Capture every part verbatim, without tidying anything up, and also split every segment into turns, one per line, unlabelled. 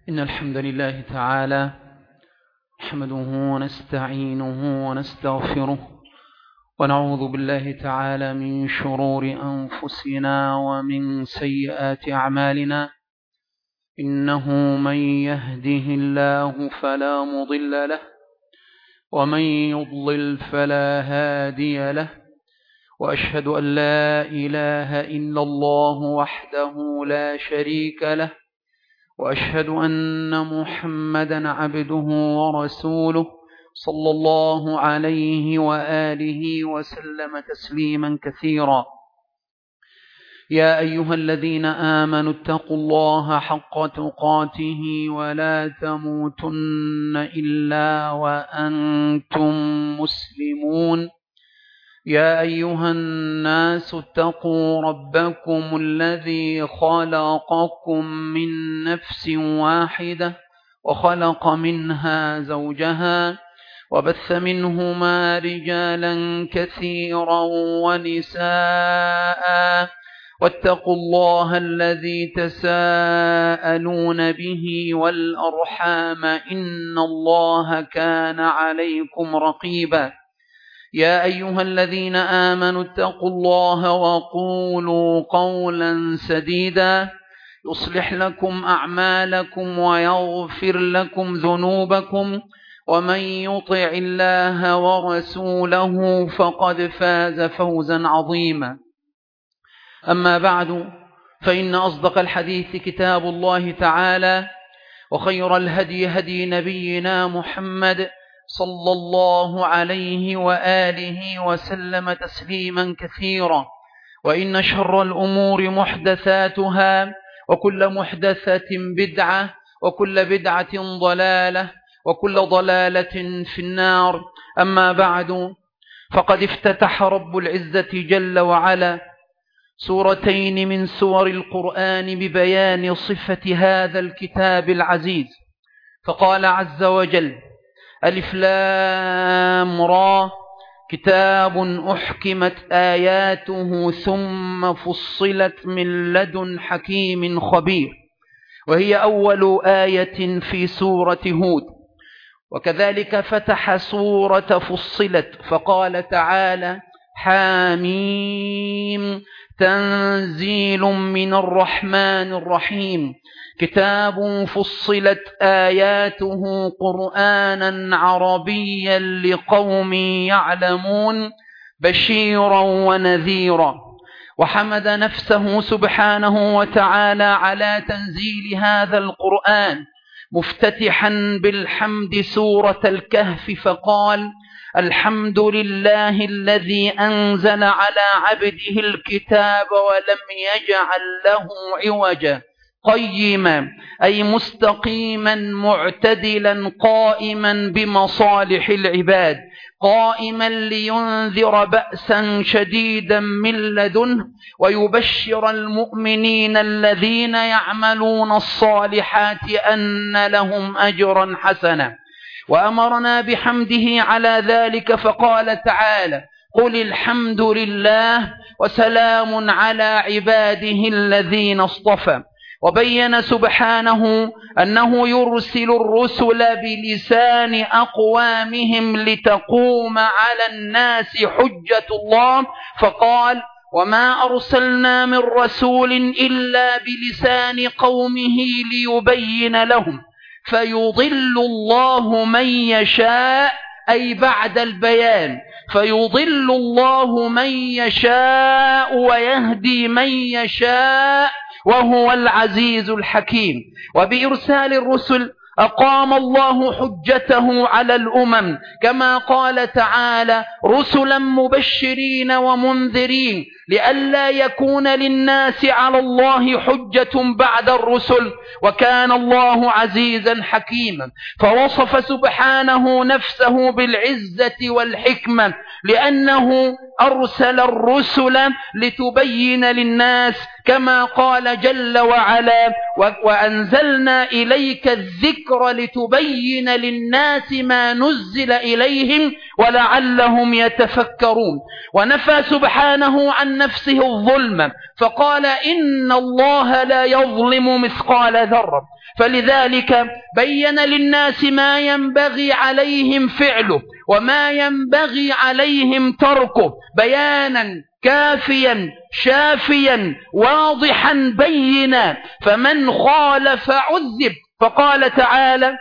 إن الحمد لله تعالى نحمده ونستعينه ونستغفره ونعوذ بالله تعالى من شرور أنفسنا ومن سيئات أعمالنا. إنه من يهده الله فلا مضل له ومن يضلل فلا هادي له، وأشهد أن لا إله إلا الله وحده لا شريك له، وأشهد أن محمدا عبده ورسوله صلى الله عليه وآله وسلم تسليما كثيرا. يا أيها الذين آمنوا اتقوا الله حق تقاته ولا تموتن إلا وأنتم مسلمون. يا أيها الناس اتقوا ربكم الذي خلقكم من نفس واحدة وخلق منها زوجها وبث منهما رجالا كثيرا ونساء، واتقوا الله الذي تساءلون به والأرحام إن الله كان عليكم رقيبا. يا أيها الذين آمنوا اتقوا الله وقولوا قولا سديدا يصلح لكم أعمالكم ويغفر لكم ذنوبكم، ومن يطع الله ورسوله فقد فاز فوزا عظيما. أما بعد، فإن أصدق الحديث كتاب الله تعالى، وخير الهدي هدي نبينا محمد صلى الله عليه وآله وسلم تسليما كثيرا. وإن شر الأمور محدثاتها، وكل محدثة بدعة، وكل بدعة ضلالة، وكل ضلالة في النار. أما بعد، فقد افتتح رب العزة جل وعلا سورتين من سور القرآن ببيان صفة هذا الكتاب العزيز، فقال عز وجل: ألف لام را، كتاب أحكمت آياته ثم فصلت من لدن حكيم خبير، وهي أول آية في سورة هود. وكذلك فتح سورة فصلت فقال تعالى: حاميم تنزيل من الرحمن الرحيم، كتاب فصلت آياته قرآنا عربيا لقوم يعلمون بشيرا ونذيرا. وحمد نفسه سبحانه وتعالى على تنزيل هذا القرآن، مفتتحا بالحمد سورة الكهف فقال: الحمد لله الذي أنزل على عبده الكتاب ولم يجعل له عوجا قيما، أي مستقيما معتدلا قائما بمصالح العباد، قائما لينذر بأسا شديدا من لدنه ويبشر المؤمنين الذين يعملون الصالحات أن لهم أجرا حسنا. وأمرنا بحمده على ذلك فقال تعالى: قل الحمد لله وسلام على عباده الذين اصطفى. وبين سبحانه أنه يرسل الرسل بلسان أقوامهم لتقوم على الناس حجة الله، فقال: وما أرسلنا من رسول إلا بلسان قومه ليبين لهم، فيضل الله من يشاء، أي بعد البيان، فيضل الله من يشاء ويهدي من يشاء وهو العزيز الحكيم. وبإرسال الرسل أقام الله حجته على الأمم، كما قال تعالى: رسلا مبشرين ومنذرين لئلا يكون للناس على الله حجة بعد الرسل، وكان الله عزيزا حكيما. فوصف سبحانه نفسه بالعزة والحكمة، لأنه أرسل الرسل لتبين للناس، كما قال جل وعلا: وأنزلنا إليك الذكر لتبين للناس ما نزل إليهم ولعلهم يتفكرون. ونفى سبحانه عن نفسه الظلم فقال إن الله لا يظلم مثقال ذرة، فلذلك بين للناس ما ينبغي عليهم فعله وما ينبغي عليهم تركه بيانا كافيا شافيا واضحا بينا، فمن خالف عذب. فقال تعالى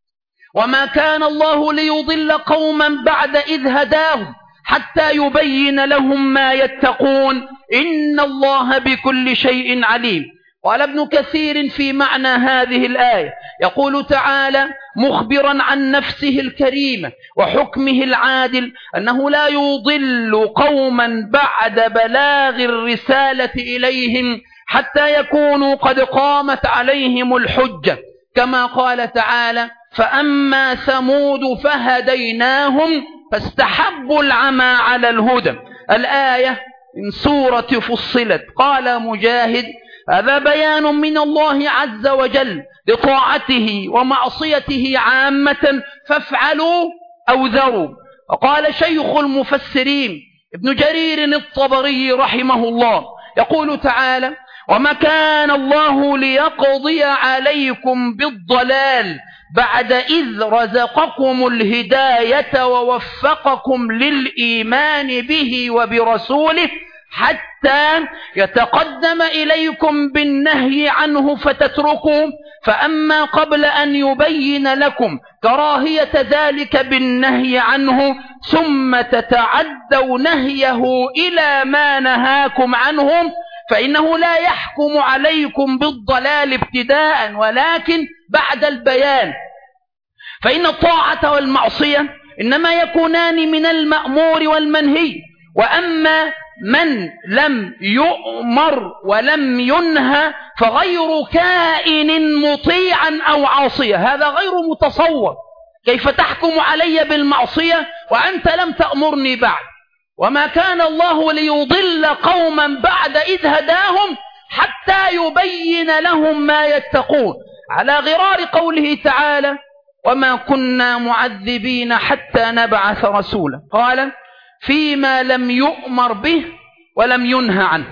وما كان الله ليضل قوما بعد إذ هداهم حتى يبين لهم ما يتقون إن الله بكل شيء عليم. قال ابن كثير في معنى هذه الآية يقول تعالى مخبرا عن نفسه الكريمة وحكمه العادل أنه لا يضل قوما بعد بلاغ الرسالة إليهم حتى يكونوا قد قامت عليهم الحجة، كما قال تعالى فأما ثمود فهديناهم فاستحبوا العمى على الهدى. الآية من سورة فصلت. قال مجاهد هذا بيان من الله عز وجل لطاعته ومعصيته عامة فافعلوا أو ذروا. وقال شيخ المفسرين ابن جرير الطبري رحمه الله يقول تعالى وما كان الله ليقضي عليكم بالضلال بعد إذ رزقكم الهداية ووفقكم للإيمان به وبرسوله حتى يتقدم إليكم بالنهي عنه فتتركوا، فأما قبل أن يبين لكم كراهية ذلك بالنهي عنه ثم تتعدوا نهيه إلى ما نهاكم عنه فإنه لا يحكم عليكم بالضلال ابتداء ولكن بعد البيان، فإن الطاعة والمعصية إنما يكونان من المأمور والمنهي، وأما من لم يؤمر ولم ينهى فغير كائن مطيعا أو عاصيا. هذا غير متصور، كيف تحكم علي بالمعصية وأنت لم تأمرني بعد؟ وما كان الله ليضل قوما بعد إذ هداهم حتى يبين لهم ما يتقون، على غرار قوله تعالى وما كنا معذبين حتى نبعث رسولا. قال فيما لم يؤمر به ولم ينهى عنه.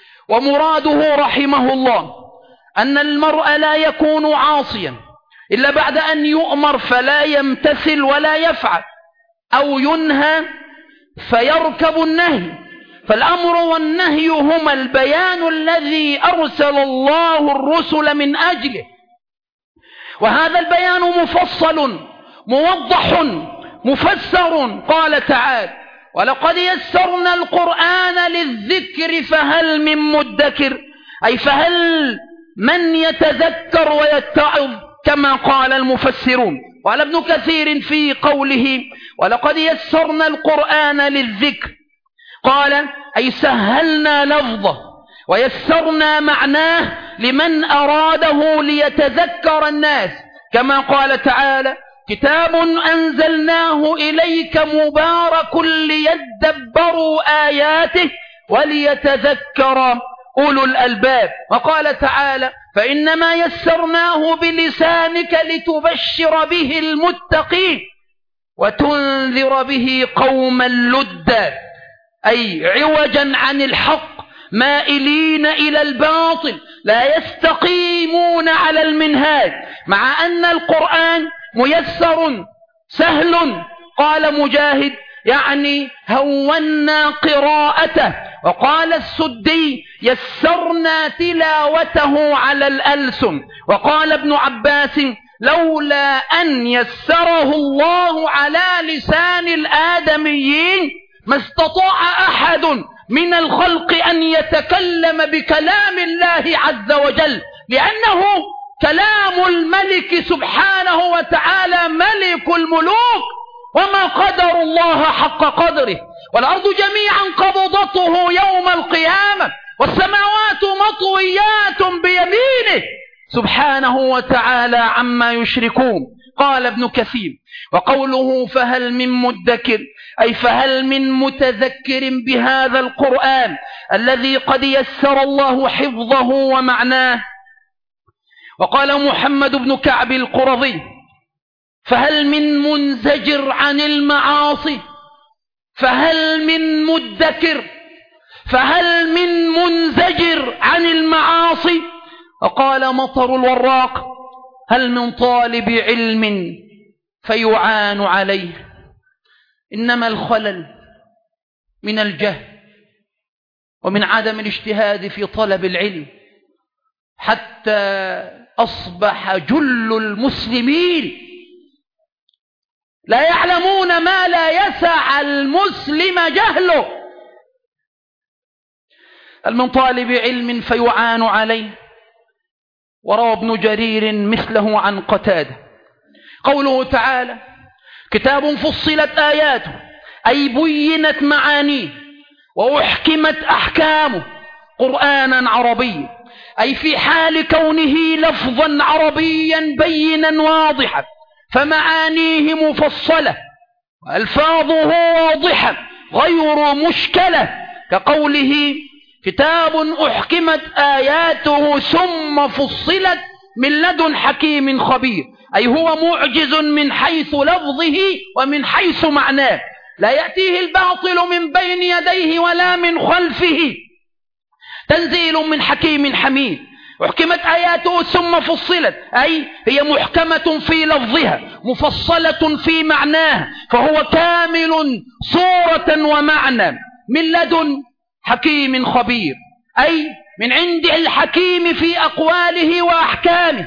ومراده رحمه الله أن المرء لا يكون عاصيا إلا بعد أن يؤمر فلا يمتثل ولا يفعل، أو ينهى فيركب النهي، فالأمر والنهي هما البيان الذي أرسل الله الرسل من أجله، وهذا البيان مفصل موضح مفسر. قال تعالى ولقد يسرنا القرآن للذكر فهل من مدكر، أي فهل من يتذكر ويتعظ كما قال المفسرون. قال ابن كثير في قوله ولقد يسرنا القرآن للذكر قال أي سهلنا لفظه ويسرنا معناه لمن أراده ليتذكر الناس، كما قال تعالى كتاب أنزلناه إليك مبارك ليدبروا آياته وليتذكر أولو الألباب. وقال تعالى فإنما يسرناه بلسانك لتبشر به المتقين وتنذر به قوما لدا، أي عوجا عن الحق مائلين إلى الباطل لا يستقيمون على المنهاج، مع أن القرآن ميسر سهل. قال مجاهد يعني هونا قراءته. وقال السدي يسرنا تلاوته على الألسن. وقال ابن عباس لولا أن يسره الله على لسان الآدميين ما استطاع أحد من الخلق أن يتكلم بكلام الله عز وجل، لأنه كلام الملك سبحانه وتعالى ملك الملوك، وما قدر الله حق قدره. والأرض جميعا قبضته يوم القيامة والسماوات مطويات بيمينه سبحانه وتعالى عما يشركون. قال ابن كثير وقوله فهل من مدكر أي فهل من متذكر بهذا القرآن الذي قد يسر الله حفظه ومعناه. وقال محمد بن كعب القرظي فهل من منزجر عن المعاصي فهل من مدكر، فهل من منزجر عن المعاصي؟ وقال مطر الوراق: هل من طالب علم فيعان عليه. إنما الخلل من الجهل ومن عدم الاجتهاد في طلب العلم، حتى أصبح جل المسلمين لا يعلمون ما لا يسع المسلم جهله. هل من طالب علم فيعان عليه. وروى ابن جرير مثله عن قتادة قوله تعالى: كتاب فصلت آياته، أي بينت معانيه وأحكمت أحكامه قرآنا عربيا، أي في حال كونه لفظا عربيا بينا واضحا، فمعانيه مفصلة وألفاظه واضحة غير مشكلة، كقوله: كتاب أحكمت آياته ثم فصلت من لدن حكيم خبير، أي هو معجز من حيث لفظه ومن حيث معناه، لا يأتيه الباطل من بين يديه ولا من خلفه، تنزيل من حكيم حميد. أحكمت آياته ثم فصلت، أي هي محكمة في لفظها مفصلة في معناها، فهو كامل صورة ومعنى من لدن حكيم خبير، أي من عند الحكيم في أقواله وأحكامه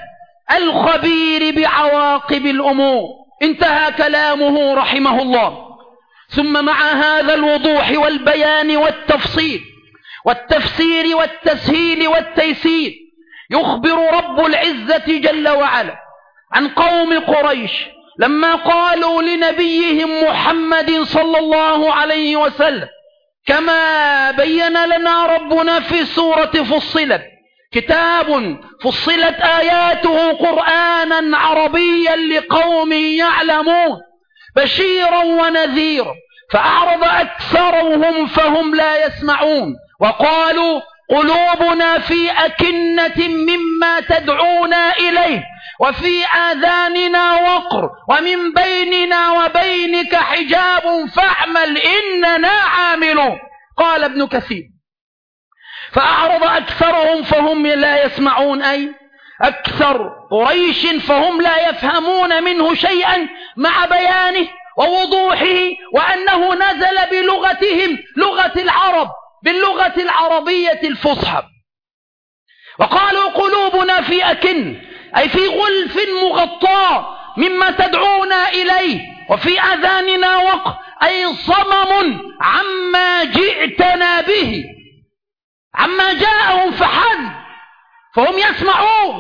الخبير بعواقب الأمور. انتهى كلامه رحمه الله. ثم مع هذا الوضوح والبيان والتفصيل والتفسير والتسهيل والتيسير، يخبر رب العزة جل وعلا عن قوم قريش لما قالوا لنبيهم محمد صلى الله عليه وسلم، كما بين لنا ربنا في سورة فصلت: كتاب فصلت آياته قرآنا عربيا لقوم يعلمون بشيرا ونذيرا، فأعرض أكثرهم فهم لا يسمعون، وقالوا: قلوبنا في أكنة مما تدعونا إليه وفي آذاننا وقر ومن بيننا وبينك حجاب فاعمل إننا عاملون. قال ابن كثير: فأعرض أكثرهم فهم لا يسمعون، أي أكثر قريش فهم لا يفهمون منه شيئا مع بيانه ووضوحه، وأنه نزل بلغتهم لغة العرب باللغة العربية الفصحى. وقالوا: قلوبنا في أكن، أي في غلف مغطاة مما تدعونا إليه، وفي آذاننا وقر، أي صمم عما جئتنا به، عما جاءهم فحسب، فهم يسمعون،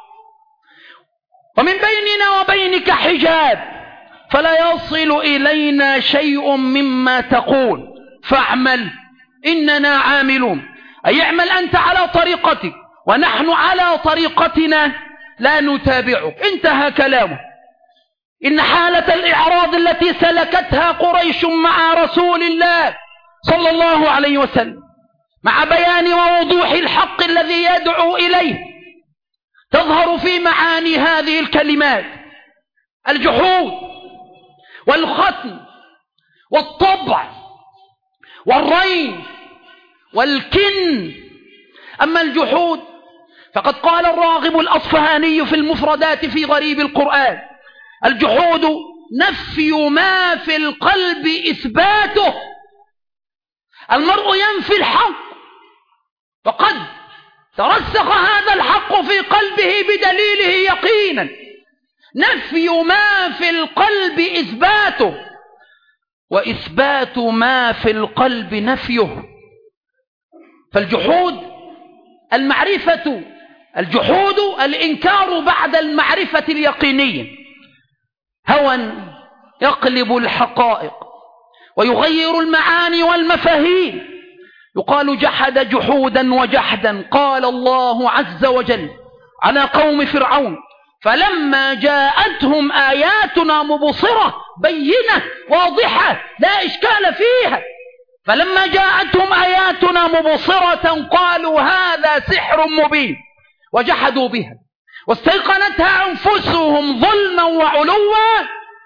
ومن بيننا وبينك حجاب فلا يصل إلينا شيء مما تقول فاعمل إننا عاملون، أي اعمل أنت على طريقتك ونحن على طريقتنا لا نتابعك. انتهى كلامه. إن حالة الإعراض التي سلكتها قريش مع رسول الله صلى الله عليه وسلم مع بيان ووضوح الحق الذي يدعو إليه تظهر في معاني هذه الكلمات: الجحود والختم والطبع والرين والكن. أما الجحود فقد قال الراغب الأصفهاني في المفردات في غريب القرآن: الجحود نفي ما في القلب إثباته. المرء ينفي الحق فقد ترسخ هذا الحق في قلبه بدليله يقينا، نفي ما في القلب إثباته، وإثبات ما في القلب نفيه. فالجحود المعرفة، الجحود الإنكار بعد المعرفة اليقينية، هوى يقلب الحقائق ويغير المعاني والمفاهيم. يقال: جحد جحودا وجحدا. قال الله عز وجل على قوم فرعون: فلما جاءتهم آياتنا مبصرة بينة واضحة لا إشكال فيها، فلما جاءتهم آياتنا مبصرة قالوا هذا سحر مبين وجحدوا بها واستيقنتها أنفسهم ظلما وعلوا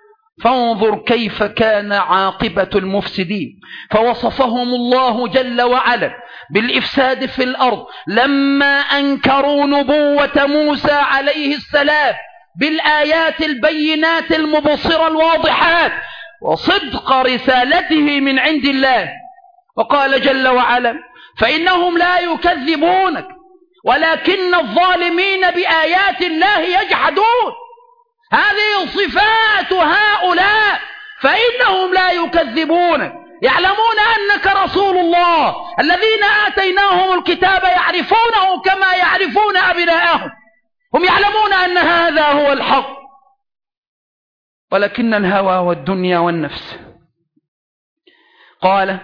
فانظر كيف كان عاقبة المفسدين. فوصفهم الله جل وعلا بالإفساد في الأرض لما أنكروا نبوة موسى عليه السلام بالآيات البينات المبصرة الواضحات وصدق رسالته من عند الله. وقال جل وعلا: فإنهم لا يكذبونك ولكن الظالمين بآيات الله يجحدون. هذه صفات هؤلاء، فإنهم لا يكذبونك، يعلمون أنك رسول الله، الذين آتيناهم الكتاب يعرفونه كما يعرفون أبناءهم، هم يعلمون أن هذا هو الحق، ولكن الهوى والدنيا والنفس. قال: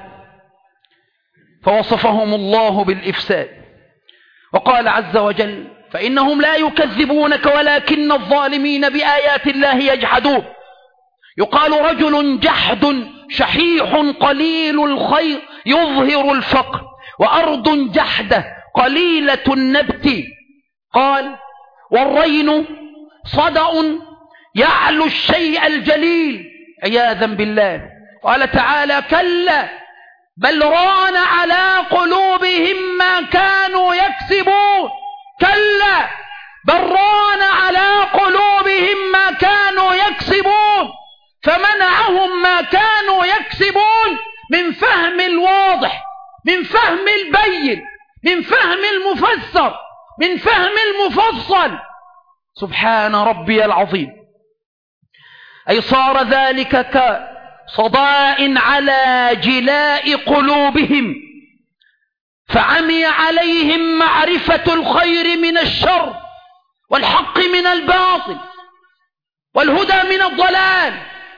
فوصفهم الله بالإفساد. وقال عز وجل: فإنهم لا يكذبونك ولكن الظالمين بآيات الله يجحدون. يقال رجل جحد شحيح قليل الخير يظهر الفقر، وأرض جحدة قليلة النبت. قال: والرين صدأ يعلو الشيء الجليل، عياذا بالله. قال تعالى: كلا بل ران على قلوبهم ما كانوا يكسبون. كلا بل ران على قلوبهم ما كانوا يكسبون، فمنعهم ما كانوا يكسبون من فهم الواضح، من فهم البين، من فهم المفسر، من فهم المفصل. سبحان ربي العظيم. أي صار ذلك كصداء على جلاء قلوبهم، فعمي عليهم معرفة الخير من الشر، والحق من الباطل، والهدى من الضلال،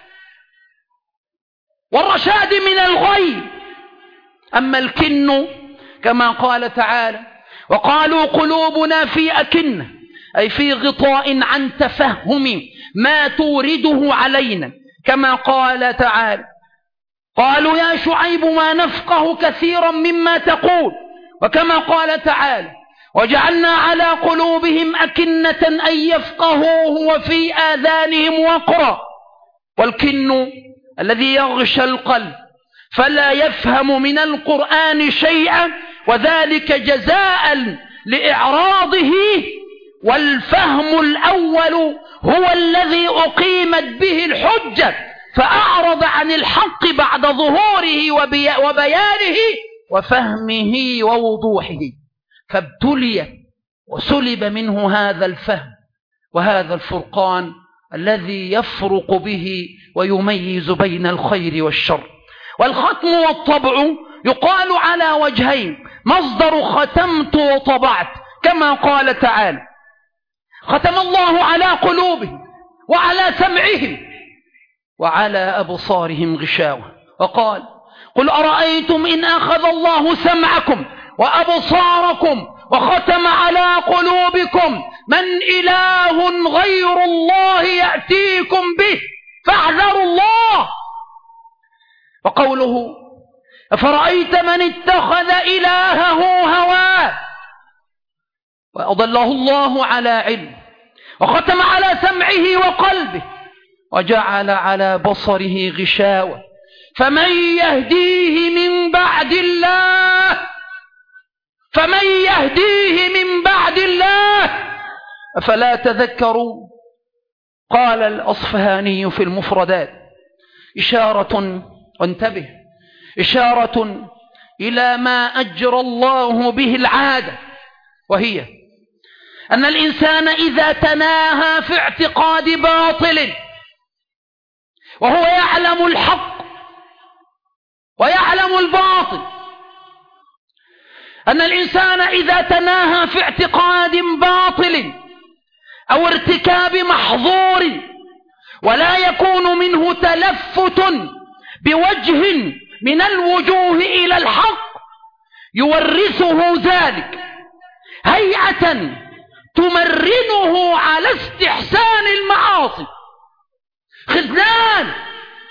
والرشاد من الغي. أما الكن كما قال تعالى: وقالوا قلوبنا في أكنة، أي في غطاء عن تفهم ما تورده علينا، كما قال تعالى: قالوا يا شعيب ما نفقه كثيرا مما تقول، وكما قال تعالى: وجعلنا على قلوبهم أكنة أن يفقهوه وفي آذانهم وقرا. والكن الذي يغشى القلب فلا يفهم من القرآن شيئا، وذلك جزاء لإعراضه. والفهم الأول هو الذي أقيمت به الحجة، فأعرض عن الحق بعد ظهوره وبيانه وفهمه ووضوحه، فابتلي وسلب منه هذا الفهم وهذا الفرقان الذي يفرق به ويميز بين الخير والشر. والختم والطبع يقال على وجهين: مصدر ختمت وطبعت، كما قال تعالى: ختم الله على قلوبهم وعلى سمعهم وعلى أبصارهم غشاوة. وقال: قل أرأيتم إن أخذ الله سمعكم وأبصاركم وختم على قلوبكم من إله غير الله يأتيكم به فاحذروا الله. وقوله: أفرأيت من اتخذ إلهه هواه وأضله الله على علم وختم على سمعه وقلبه وجعل على بصره غشاوة فمن يهديه من بعد الله فمن يهديه من بعد الله أفلا تذكرون. قال الأصفهاني في المفردات: إشارة، وانتبه، إشارة إلى ما أجرى الله به العادة، وهي أن الإنسان إذا تناهى في اعتقاد باطل وهو يعلم الحق ويعلم الباطل، أن الإنسان إذا تناهى في اعتقاد باطل أو ارتكاب محظور ولا يكون منه تلفت بوجه من الوجوه إلى الحق، يورثه ذلك هيئة تمرنه على استحسان المعاصي، خذلان.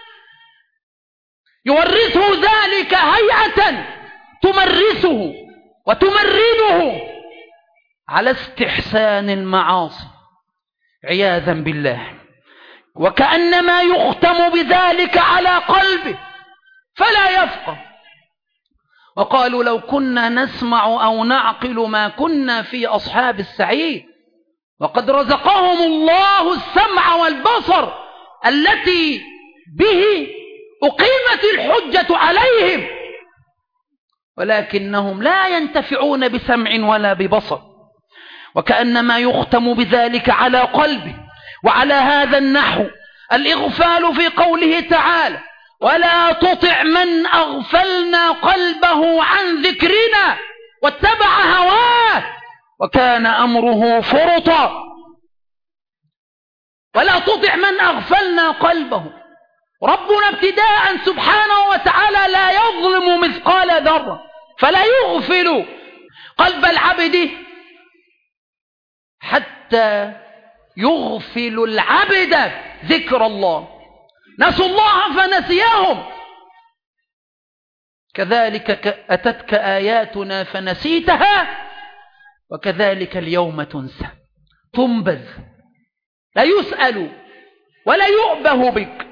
يورثه ذلك هيئة تمرسه وتمرنه على استحسان المعاصي، عياذا بالله. وكأنما يختم بذلك على قلبه فلا يفقه. وقالوا لو كنا نسمع أو نعقل ما كنا في أصحاب السعير، وقد رزقهم الله السمع والبصر التي به أقيمت الحجة عليهم، ولكنهم لا ينتفعون بسمع ولا ببصر. وكأنما يختم بذلك على قلبه. وعلى هذا النحو الإغفال في قوله تعالى ولا تطع من أغفلنا قلبه عن ذكرنا واتبع هواه وكان أمره فرطا. ولا تطع من أغفلنا قلبه. ربنا ابتداء سبحانه وتعالى لا يظلم مثقال ذرة، فلا يغفل قلب العبد حتى يغفل العبد ذكر الله. نسوا الله فنسيهم. كذلك أتتك آياتنا فنسيتها وكذلك اليوم تنسى. تنبذ، لا يسأل ولا يؤبه بك.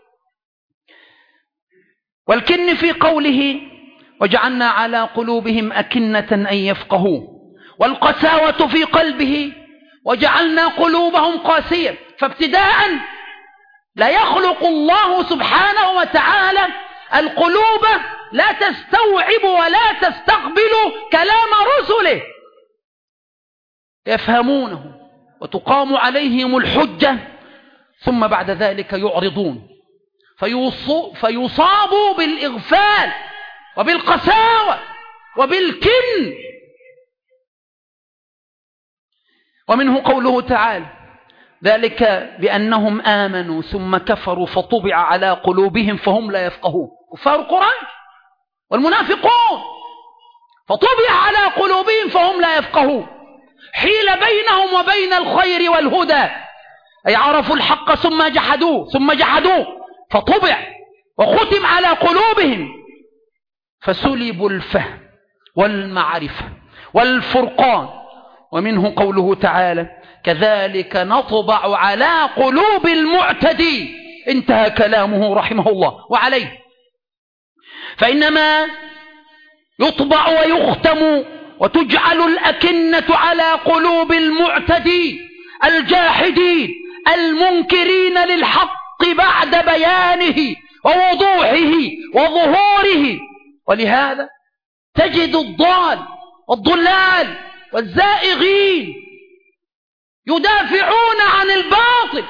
والكن في قوله وجعلنا على قلوبهم أكنة أن يفقهوه، والقساوة في قلبه وجعلنا قلوبهم قاسية. فابتداء لا يخلق الله سبحانه وتعالى القلوب لا تستوعب ولا تستقبل كلام رسله، يفهمونه وتقام عليهم الحجة، ثم بعد ذلك يعرضون فيصابوا بالإغفال وبالقساوة وبالكن. ومنه قوله تعالى ذلك بأنهم آمنوا ثم كفروا فطبع على قلوبهم فهم لا يفقهون. كفار قريش والمنافقون فطبع على قلوبهم فهم لا يفقهون. حيل بينهم وبين الخير والهدى، أي عرفوا الحق ثم جحدوه ثم جحدوه فطبع وختم على قلوبهم فسلبوا الفهم والمعرفة والفرقان. ومنه قوله تعالى كذلك نطبع على قلوب المعتدين. انتهى كلامه رحمه الله. وعليه فإنما يطبع ويختم وتجعل الأكنة على قلوب المعتدين الجاحدين المنكرين للحق بعد بيانه ووضوحه وظهوره. ولهذا تجد الضال والضلال والزائغين يدافعون عن الباطل،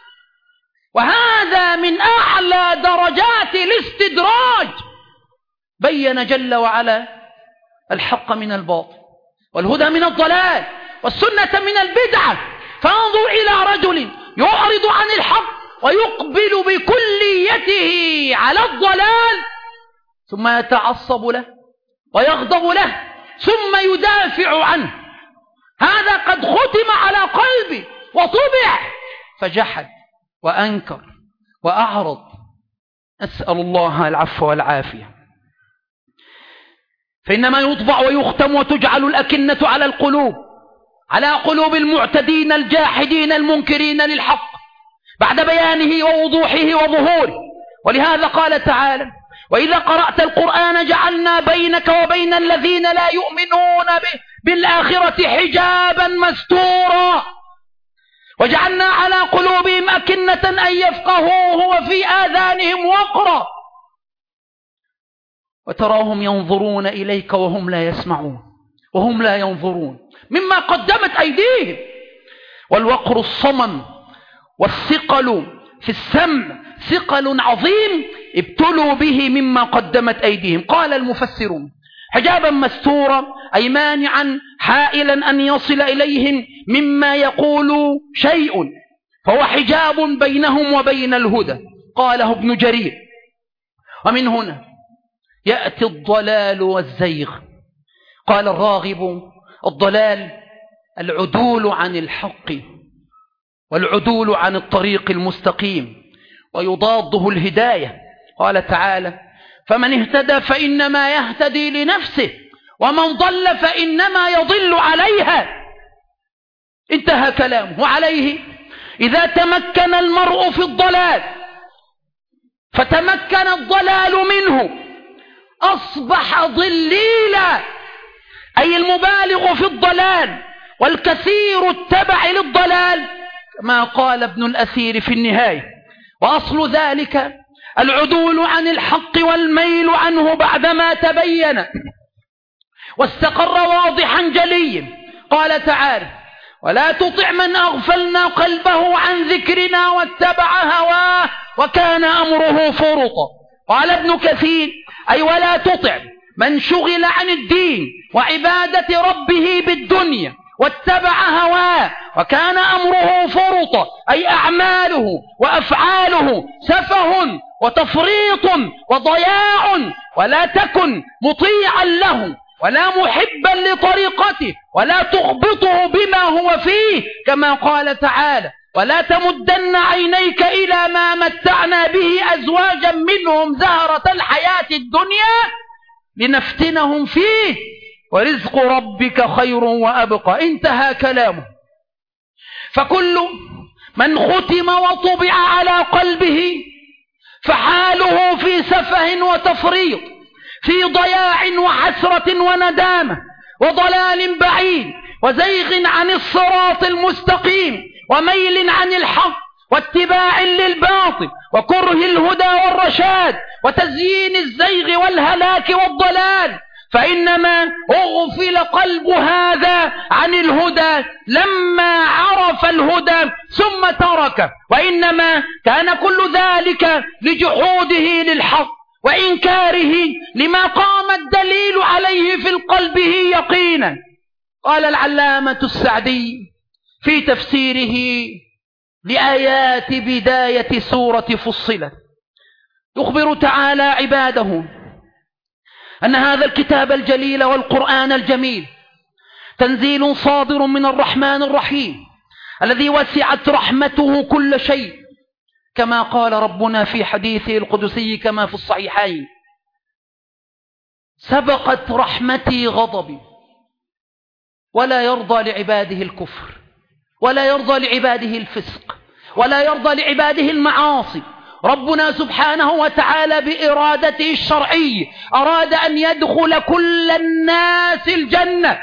وهذا من أعلى درجات الاستدراج. بين جل وعلا الحق من الباطل والهدى من الضلال والسنة من البدعة. فانظر إلى رجل يعرض عن الحق ويقبل بكليته على الضلال ثم يتعصب له ويغضب له ثم يدافع عنه. هذا قد ختم على قلبه وطبع فجحد وأنكر وأعرض. أسأل الله العفو والعافية. فإنما يطبع ويختم وتجعل الأكنة على القلوب على قلوب المعتدين الجاحدين المنكرين للحق بعد بيانه ووضوحه وظهوره. ولهذا قال تعالى وإذا قرأت القرآن جعلنا بينك وبين الذين لا يؤمنون بالآخرة حجابا مستورا وجعلنا على قلوبهم أكنة أن يفقهوه وفي آذانهم وقرا وتراهم ينظرون إليك وهم لا يسمعون وهم لا ينظرون مما قدمت أيديهم. والوقر الصمم والثقل في السمع ثقل عظيم ابتلوا به مما قدمت أيديهم. قال المفسرون حجابا مستورا أي مانعا حائلا أن يصل إليهم مما يقول شيء، فهو حجاب بينهم وبين الهدى. قاله ابن جرير. ومن هنا يأتي الضلال والزيغ. قال الراغب الضلال العدول عن الحق والعدول عن الطريق المستقيم، ويضاده الهداية. قال تعالى فمن اهتدى فإنما يهتدي لنفسه ومن ضل فإنما يضل عليها. انتهى كلامه. وعليه إذا تمكن المرء في الضلال فتمكن الضلال منه أصبح ضليلا، أي المبالغ في الضلال والكثير التبع للضلال، كما قال ابن الأثير في النهاية. وأصل ذلك العدول عن الحق والميل عنه بعدما تبين واستقر واضحا جليا. قال تعالى: ولا تطع من أغفلنا قلبه عن ذكرنا واتبع هواه وكان أمره فرطا. قال ابن كثير: أي ولا تطع من شغل عن الدين وعبادة ربه بالدنيا واتبع هواه وكان أمره فرطا، أي أعماله وأفعاله سفه وتفريط وضياع، ولا تكن مطيعا له ولا محبا لطريقته ولا تغبطه بما هو فيه، كما قال تعالى: ولا تمدن عينيك إلى ما متعنا به أزواجا منهم زهرة الحياة الدنيا لنفتنهم فيه ورزق ربك خير وأبقى. انتهى كلامه. فكل من ختم وطبع على قلبه فحاله في سفه وتفريط، في ضياع وحسرة وندامة وضلال بعيد وزيغ عن الصراط المستقيم وميل عن الحق واتباع للباطل وكره الهدى والرشاد وتزيين الزيغ والهلاك والضلال، فإنما أغفل قلب هذا عن الهدى لما عرف الهدى ثم تركه، وإنما كان كل ذلك لجحوده للحق وإنكاره لما قام الدليل عليه في القلب يقينا. قال العلامة السعدي في تفسيره لآيات بداية سورة فصلت، يخبر تعالى عباده أن هذا الكتاب الجليل والقرآن الجميل تنزيل صادر من الرحمن الرحيم الذي وسعت رحمته كل شيء، كما قال ربنا في حديثه القدسي كما في الصحيحين: سبقت رحمتي غضبي. ولا يرضى لعباده الكفر ولا يرضى لعباده الفسق ولا يرضى لعباده المعاصي. ربنا سبحانه وتعالى بإرادته الشرعية أراد أن يدخل كل الناس الجنة،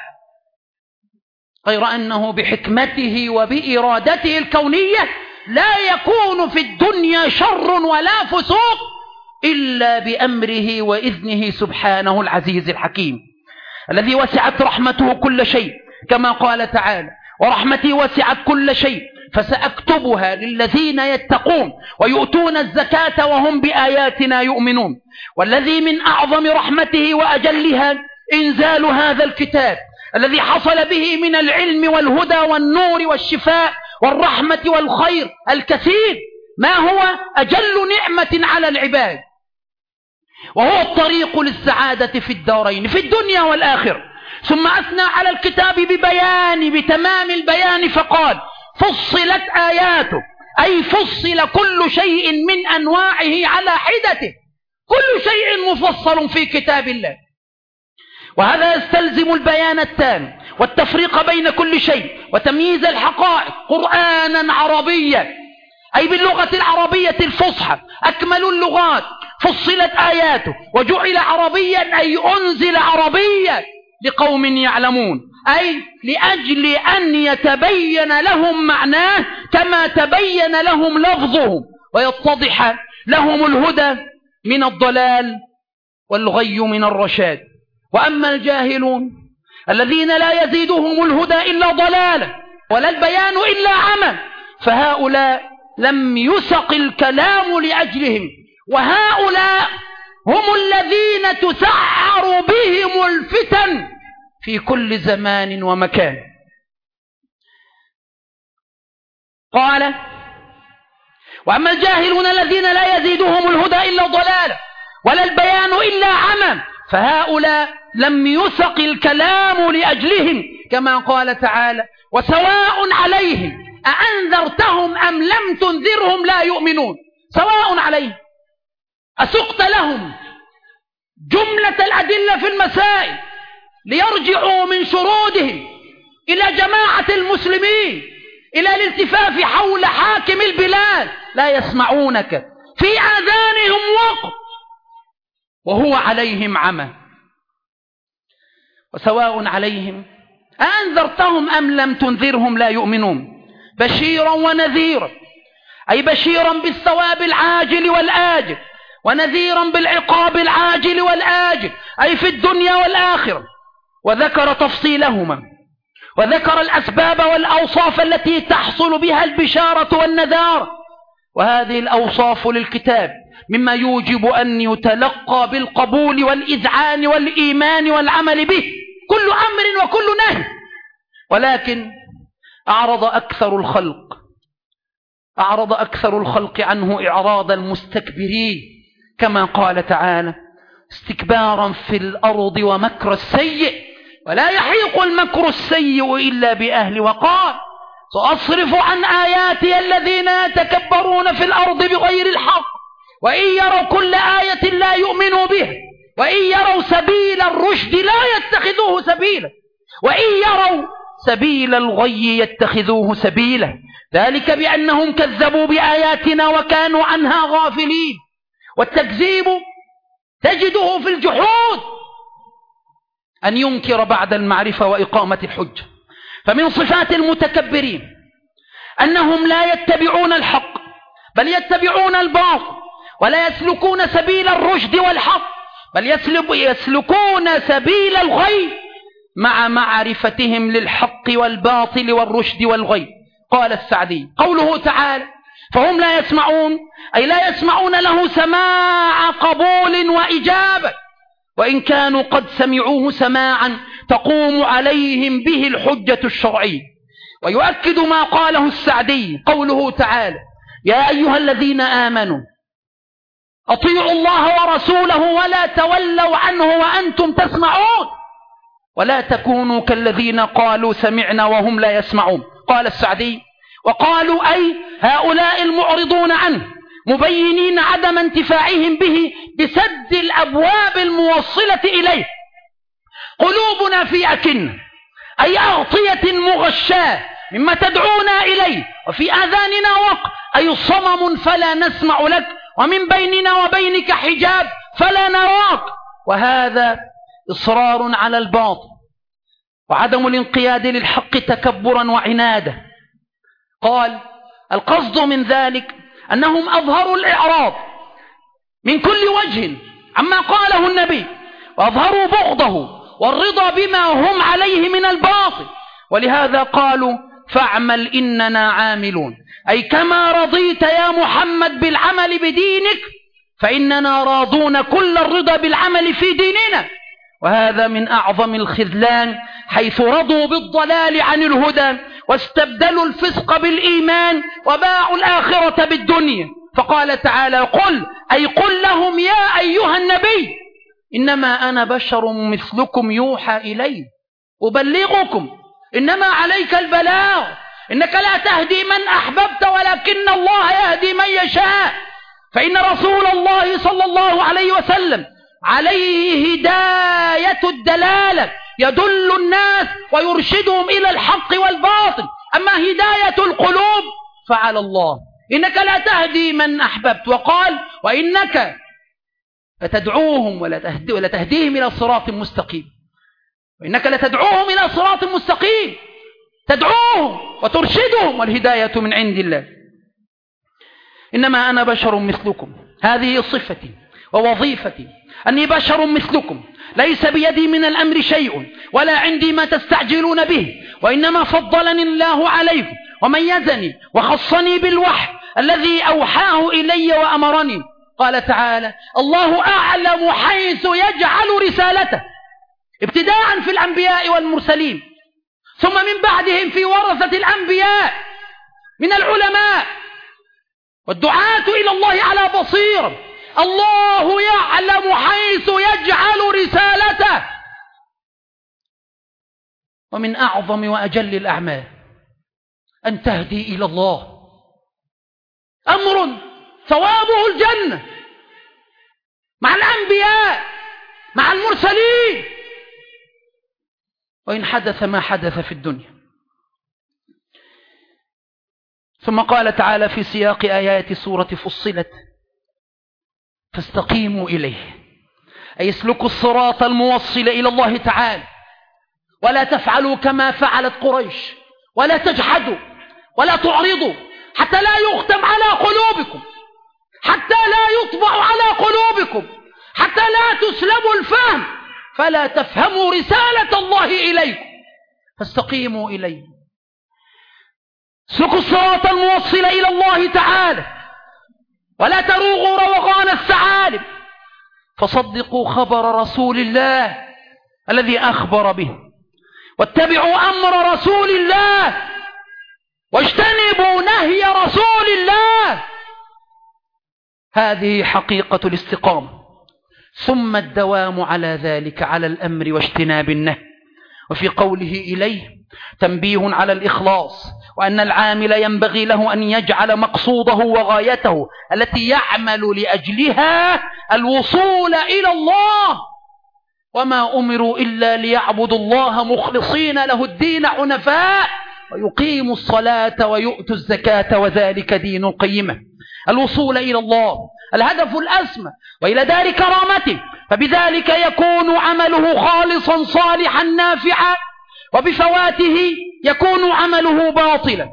غير أنه بحكمته وبإرادته الكونية لا يكون في الدنيا شر ولا فسوق إلا بأمره وإذنه سبحانه العزيز الحكيم الذي وسعت رحمته كل شيء، كما قال تعالى: ورحمتي وسعت كل شيء فسأكتبها للذين يتقون ويؤتون الزكاة وهم بآياتنا يؤمنون. والذي من أعظم رحمته وأجلها إنزال هذا الكتاب الذي حصل به من العلم والهدى والنور والشفاء والرحمة والخير الكثير ما هو أجل نعمة على العباد، وهو الطريق للسعادة في الدارين في الدنيا والآخرة. ثم أثنى على الكتاب ببيان بتمام البيان فقال: فصلت آياته، أي فصل كل شيء من أنواعه على حدته، كل شيء مفصل في كتاب الله. وهذا يستلزم البيان التام والتفريق بين كل شيء وتمييز الحقائق قرآنا عربيا، أي باللغة العربية الفصحى أكمل اللغات. فصلت آياته وجعل عربيا أي أنزل عربيا لقوم يعلمون، أي لأجل أن يتبين لهم معناه كما تبين لهم لفظه ويتضح لهم الهدى من الضلال والغي من الرشاد. وأما الجاهلون الذين لا يزيدهم الهدى إلا ضلالا ولا البيان إلا عمى فهؤلاء لم يسق الكلام لأجلهم، وهؤلاء هم الذين تسعر بهم الفتن في كل زمان ومكان. قال: وأما الجاهلون الذين لا يزيدهم الهدى إلا ضلالا ولا البيان إلا عمى فهؤلاء لم يسق الكلام لأجلهم، كما قال تعالى: وسواء عليهم أأنذرتهم أم لم تنذرهم لا يؤمنون. سواء عليهم، أسقت لهم جملة الأدلة في المسائل ليرجعوا من شرودهم إلى جماعة المسلمين، إلى الالتفاف حول حاكم البلاد، لا يسمعونك، في آذانهم وقر وهو عليهم عمى، وسواء عليهم أأنذرتهم أم لم تنذرهم لا يؤمنون. بشيرا ونذيرا، أي بشيرا بالثواب العاجل والآجل، ونذيرا بالعقاب العاجل والآجل، أي في الدنيا والآخرة. وذكر تفصيلهما، وذكر الأسباب والأوصاف التي تحصل بها البشارة والنذار. وهذه الأوصاف للكتاب مما يوجب أن يتلقى بالقبول والإذعان والإيمان والعمل به، كل أمر وكل نهي. ولكن أعرض أكثر الخلق أعرض أكثر الخلق عنه إعراض المستكبرين، كما قال تعالى: استكبارا في الأرض ومكر السيء ولا يحيق المكر السيء إلا بأهل. وقال: سأصرف عن آياتي الذين يتكبرون في الأرض بغير الحق وإن يروا كل آية لا يؤمنوا بها وإن يروا سبيل الرشد لا يتخذوه سبيلا وإن يروا سبيل الغي يتخذوه سبيلا، ذلك بأنهم كذبوا بآياتنا وكانوا عنها غافلين. والتكذيب تجده في الجحود، أن ينكر بعد المعرفة وإقامة الحجة. فمن صفات المتكبرين أنهم لا يتبعون الحق بل يتبعون الباطل، ولا يسلكون سبيل الرشد والحق بل يسلكون سبيل الغي مع معرفتهم للحق والباطل والرشد والغي. قال السعدي: قوله تعالى: فهم لا يسمعون، أي لا يسمعون له سماع قبول وإجابة، وإن كانوا قد سمعوه سماعا تقوم عليهم به الحجة الشرعية. ويؤكد ما قاله السعدي قوله تعالى: يا أيها الذين آمنوا أطيعوا الله ورسوله ولا تولوا عنه وأنتم تسمعون ولا تكونوا كالذين قالوا سمعنا وهم لا يسمعون. قال السعدي: وقالوا أي هؤلاء المعرضون عنه مبينين عدم انتفاعهم به بسد الأبواب الموصلة إليه. قلوبنا في أكنة، أي أغطية مغشاة مما تدعونا إليه، وفي آذاننا وقر، أي صمم فلا نسمع لك، ومن بيننا وبينك حجاب فلا نراك. وهذا إصرار على الباطل وعدم الانقياد للحق تكبرا وعنادا. قال: القصد من ذلك أنهم أظهروا الإعراض من كل وجه عما قاله النبي، وأظهروا بغضه والرضا بما هم عليه من الباطل، ولهذا قالوا: فاعمل إننا عاملون، أي كما رضيت يا محمد بالعمل بدينك فإننا راضون كل الرضا بالعمل في ديننا. وهذا من أعظم الخذلان، حيث رضوا بالضلال عن الهدى واستبدلوا الفسق بالإيمان وباعوا الآخرة بالدنيا. فقال تعالى: قل، أي قل لهم يا أيها النبي إنما أنا بشر مثلكم يوحى إلي أبلغكم، إنما عليك البلاغ، إنك لا تهدي من أحببت ولكن الله يهدي من يشاء. فإن رسول الله صلى الله عليه وسلم عليه هداية الدلالة، يدل الناس ويرشدهم إلى الحق والباطل. أما هداية القلوب فعلى الله، إنك لا تهدي من أحببت. وقال: وإنك لتدعوهم ولا تهدي ولا تهديهم إلى صراط مستقيم، وإنك لتدعوهم إلى صراط مستقيم، تدعوهم وترشدهم، والهداية من عند الله. إنما أنا بشر مثلكم، هذه صفتي ووظيفتي، أني بشر مثلكم، ليس بيدي من الأمر شيء ولا عندي ما تستعجلون به، وإنما فضلني الله عليكم وميزني وخصني بالوحي الذي أوحاه إلي وأمرني. قال تعالى: الله أعلم حيث يجعل رسالته، ابتداء في الأنبياء والمرسلين، ثم من بعدهم في ورثة الأنبياء من العلماء والدعاة إلى الله على بصيرة. الله يعلم حيث يجعل رسالته. ومن أعظم وأجل الأعمال أن تهدي إلى الله، أمر ثوابه الجنة مع الأنبياء مع المرسلين، وإن حدث ما حدث في الدنيا. ثم قال تعالى في سياق آيات سورة فصلت: فاستقيموا إليه، أي اسلكوا الصراط الموصل إلى الله تعالى، ولا تفعلوا كما فعلت قريش، ولا تجحدوا ولا تعرضوا حتى لا يختم على قلوبكم، حتى لا يطبع على قلوبكم، حتى لا تسلبوا الفهم فلا تفهموا رسالة الله إليكم. فاستقيموا إليه، اسلكوا الصراط الموصل إلى الله تعالى، ولا تروغوا روغان الثعالب، فصدقوا خبر رسول الله الذي أخبر به، واتبعوا أمر رسول الله، واجتنبوا نهي رسول الله. هذه حقيقة الاستقامة، ثم الدوام على ذلك، على الأمر واجتناب النهي. وفي قوله إليه تنبيه على الإخلاص، وأن العامل ينبغي له أن يجعل مقصوده وغايته التي يعمل لأجلها الوصول إلى الله، وما أمروا إلا ليعبدوا الله مخلصين له الدين حنفاء ويقيموا الصلاة ويؤتوا الزكاة وذلك دين القيمة. الوصول إلى الله الهدف الأسمى، وإلى دار كرامته، فبذلك يكون عمله خالصا صالحا نافعا، وبفواته يكون عمله باطلا.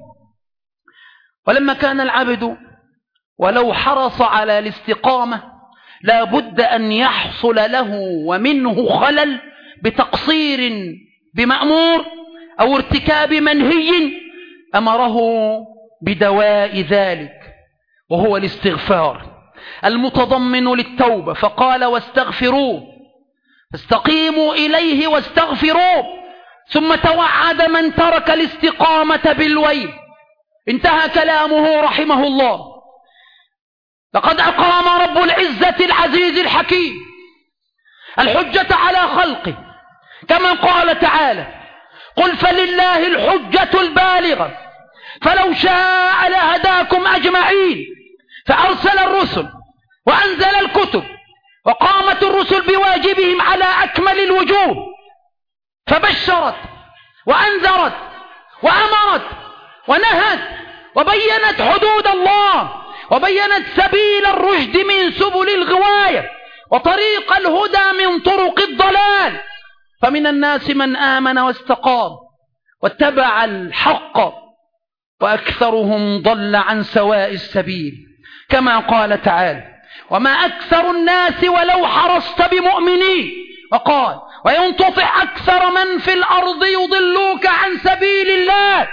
ولما كان العبد ولو حرص على الاستقامة لا بد أن يحصل له ومنه خلل بتقصير بمأمور أو ارتكاب منهي، أمره بدواء ذلك، وهو الاستغفار المتضمن للتوبة. فقال: واستغفروه، فاستقيموا إليه واستغفروه. ثم توعد من ترك الاستقامة بالويل. انتهى كلامه رحمه الله: لقد أقام رب العزة العزيز الحكيم الحجة على خلقه، كما قال تعالى: قل فلله الحجة البالغة فلو شاء لهداكم أجمعين. فأرسل الرسل وأنزل الكتب، وقامت الرسل بواجبهم على أكمل الوجوه، فبشرت وأنذرت وأمرت ونهت، وبينت حدود الله، وبينت سبيل الرشد من سبل الغواية، وطريق الهدى من طرق الضلال. فمن الناس من آمن واستقام واتبع الحق، وأكثرهم ضل عن سواء السبيل، كما قال تعالى: وما أكثر الناس ولو حرصت بمؤمنين. وقال: وإن تطع أكثر من في الأرض يضلوك عن سبيل الله.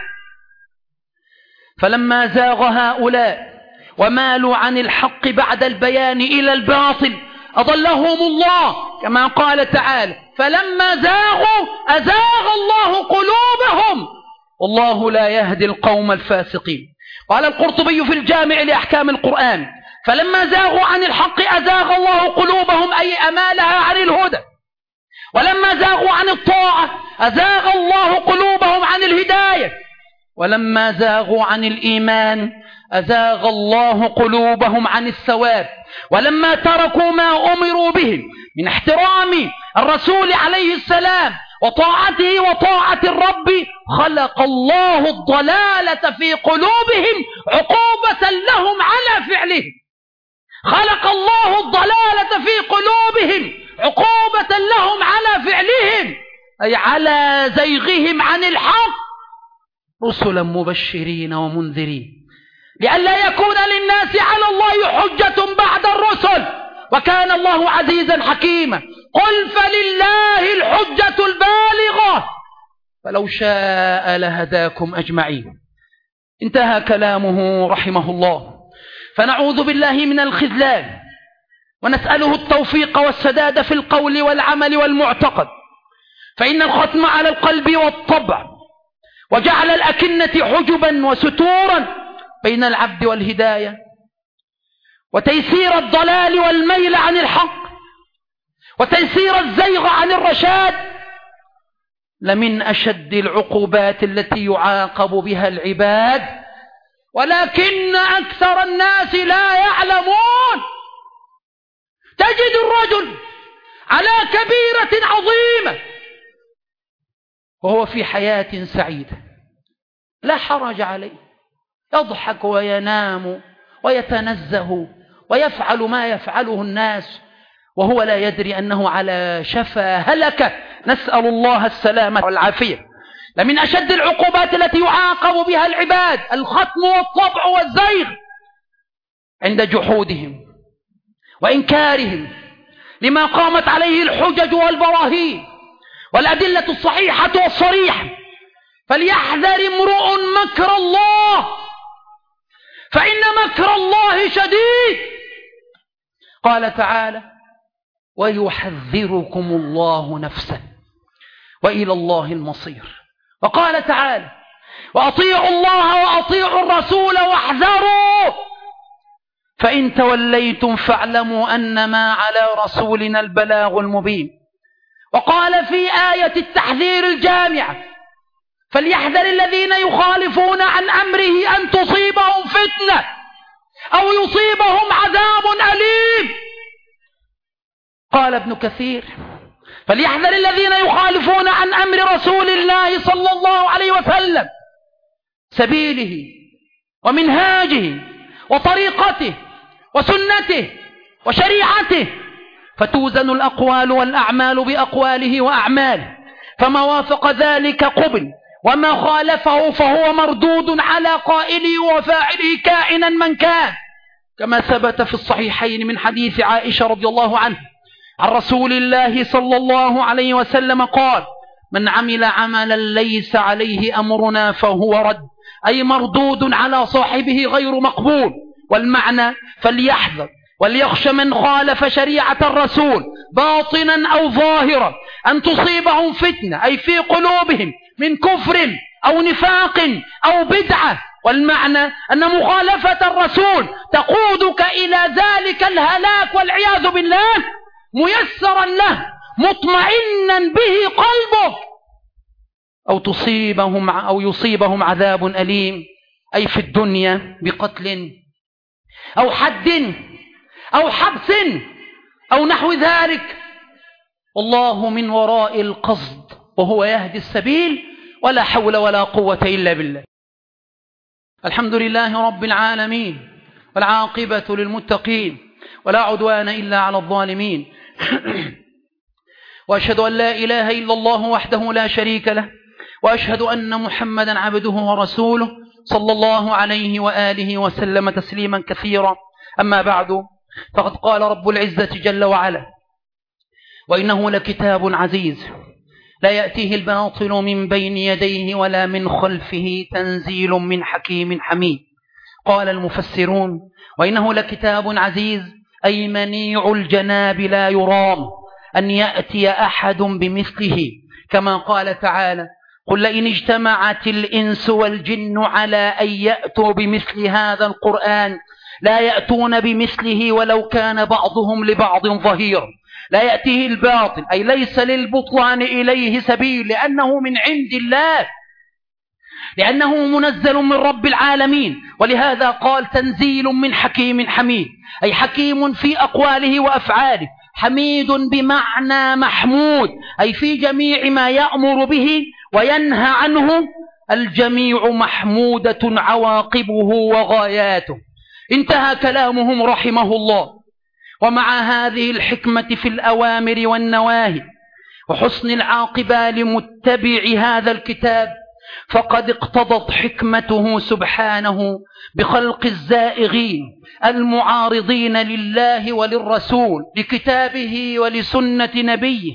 فلما زاغ هؤلاء ومالوا عن الحق بعد البيان إلى الباطل أضلهم الله، كما قال تعالى: فلما زاغوا أزاغ الله قلوبهم والله لا يهدي القوم الفاسقين. قال القرطبي في الجامع لأحكام القرآن: فلما زاغوا عن الحق أزاغ الله قلوبهم، أي أمالها عن الهدى. ولما زاغوا عن الطاعة أزاغ الله قلوبهم عن الهداية. ولما زاغوا عن الإيمان أزاغ الله قلوبهم عن الثواب. ولما تركوا ما أمروا به من احترام الرسول عليه السلام وطاعته وطاعة الرب خلق الله الضلالة في قلوبهم عقوبة لهم على فعلهم. خلق الله الضلالة في قلوبهم عقوبة لهم على فعلهم، أي على زيغهم عن الحق، رسلا مبشرين ومنذرين، لئلا يكون للناس على الله حجة بعد الرسل، وكان الله عزيزا حكيما. قل فلله الحجة البالغة فلو شاء لهداكم أجمعين. انتهى كلامه رحمه الله. فنعوذ بالله من الخذلان، ونسأله التوفيق والسداد في القول والعمل والمعتقد، فإن الختم على القلب والطبع وجعل الأكنة حجبا وستورا بين العبد والهداية، وتيسير الضلال والميل عن الحق، وتيسير الزيغ عن الرشاد، لمن أشد العقوبات التي يعاقب بها العباد، ولكن أكثر الناس لا يعلمون. تجد الرجل على كبيرة عظيمة وهو في حياة سعيدة لا حرج عليه، يضحك وينام ويتنزه ويفعل ما يفعله الناس وهو لا يدري أنه على شفا هلكة، نسأل الله السلامة والعافية. لمن أشد العقوبات التي يعاقب بها العباد الختم والطبع والزيغ عند جحودهم وإنكارهم لما قامت عليه الحجج والبراهين والأدلة الصحيحة والصريحة. فليحذر امرؤ مكر الله فإن مكر الله شديد. قال تعالى: ويحذركم الله نفسه وإلى الله المصير. وقال تعالى: وأطيعوا الله وأطيعوا الرسول واحذروا فإن توليتم فاعلموا أنما على رسولنا البلاغ المبين. وقال في آية التحذير الجامعة: فليحذر الذين يخالفون عن أمره أن تصيبهم فتنة أو يصيبهم عذاب أليم. قال ابن كثير: فليحذر الذين يخالفون عن أمر رسول الله صلى الله عليه وسلم سبيله ومنهاجه وطريقته وسنته وشريعته، فتوزن الأقوال والأعمال بأقواله وأعماله، فما وافق ذلك قبل وما خالفه فهو مردود على قائله وفاعله كائنا من كان، كما ثبت في الصحيحين من حديث عائشة رضي الله عنها عن رسول الله صلى الله عليه وسلم قال: من عمل عملا ليس عليه أمرنا فهو رد، أي مردود على صاحبه غير مقبول. والمعنى: فليحذر وليخش من خالف شريعة الرسول باطنا أو ظاهرا أن تصيبهم فتنة، أي في قلوبهم من كفر أو نفاق أو بدعة. والمعنى أن مخالفة الرسول تقودك إلى ذلك الهلاك والعياذ بالله ميسرا له مطمئنا به قلبك، أو تصيبهم أو يصيبهم عذاب أليم، أي في الدنيا بقتل أو حد أو حبس أو نحو ذلك. والله من وراء القصد وهو يهدي السبيل، ولا حول ولا قوة إلا بالله. الحمد لله رب العالمين، والعاقبة للمتقين، ولا عدوان إلا على الظالمين. وأشهد أن لا إله إلا الله وحده لا شريك له، وأشهد أن محمدا عبده ورسوله صلى الله عليه وآله وسلم تسليما كثيرا. أما بعد، فقد قال رب العزة جل وعلا: وإنه لكتاب عزيز لا يأتيه الباطل من بين يديه ولا من خلفه تنزيل من حكيم حميد. قال المفسرون: وإنه لكتاب عزيز أي منيع الجناب لا يرام أن يأتي أحد بمثله، كما قال تعالى: قل لئن اجتمعت الإنس والجن على أن يأتوا بمثل هذا القرآن لا يأتون بمثله ولو كان بعضهم لبعض ظهير. لا يأتيه الباطل أي ليس للبطلان إليه سبيل، لأنه من عند الله، لأنه منزل من رب العالمين. ولهذا قال: تنزيل من حكيم حميد، أي حكيم في أقواله وأفعاله، حميد بمعنى محمود، أي في جميع ما يأمر به وينهى عنه الجميع محمودة عواقبه وغاياته. انتهى كلامهم رحمه الله. ومع هذه الحكمة في الأوامر والنواهي وحسن العاقبة لمتبع هذا الكتاب، فقد اقتضت حكمته سبحانه بخلق الزائغين المعارضين لله وللرسول لكتابه ولسنة نبيه،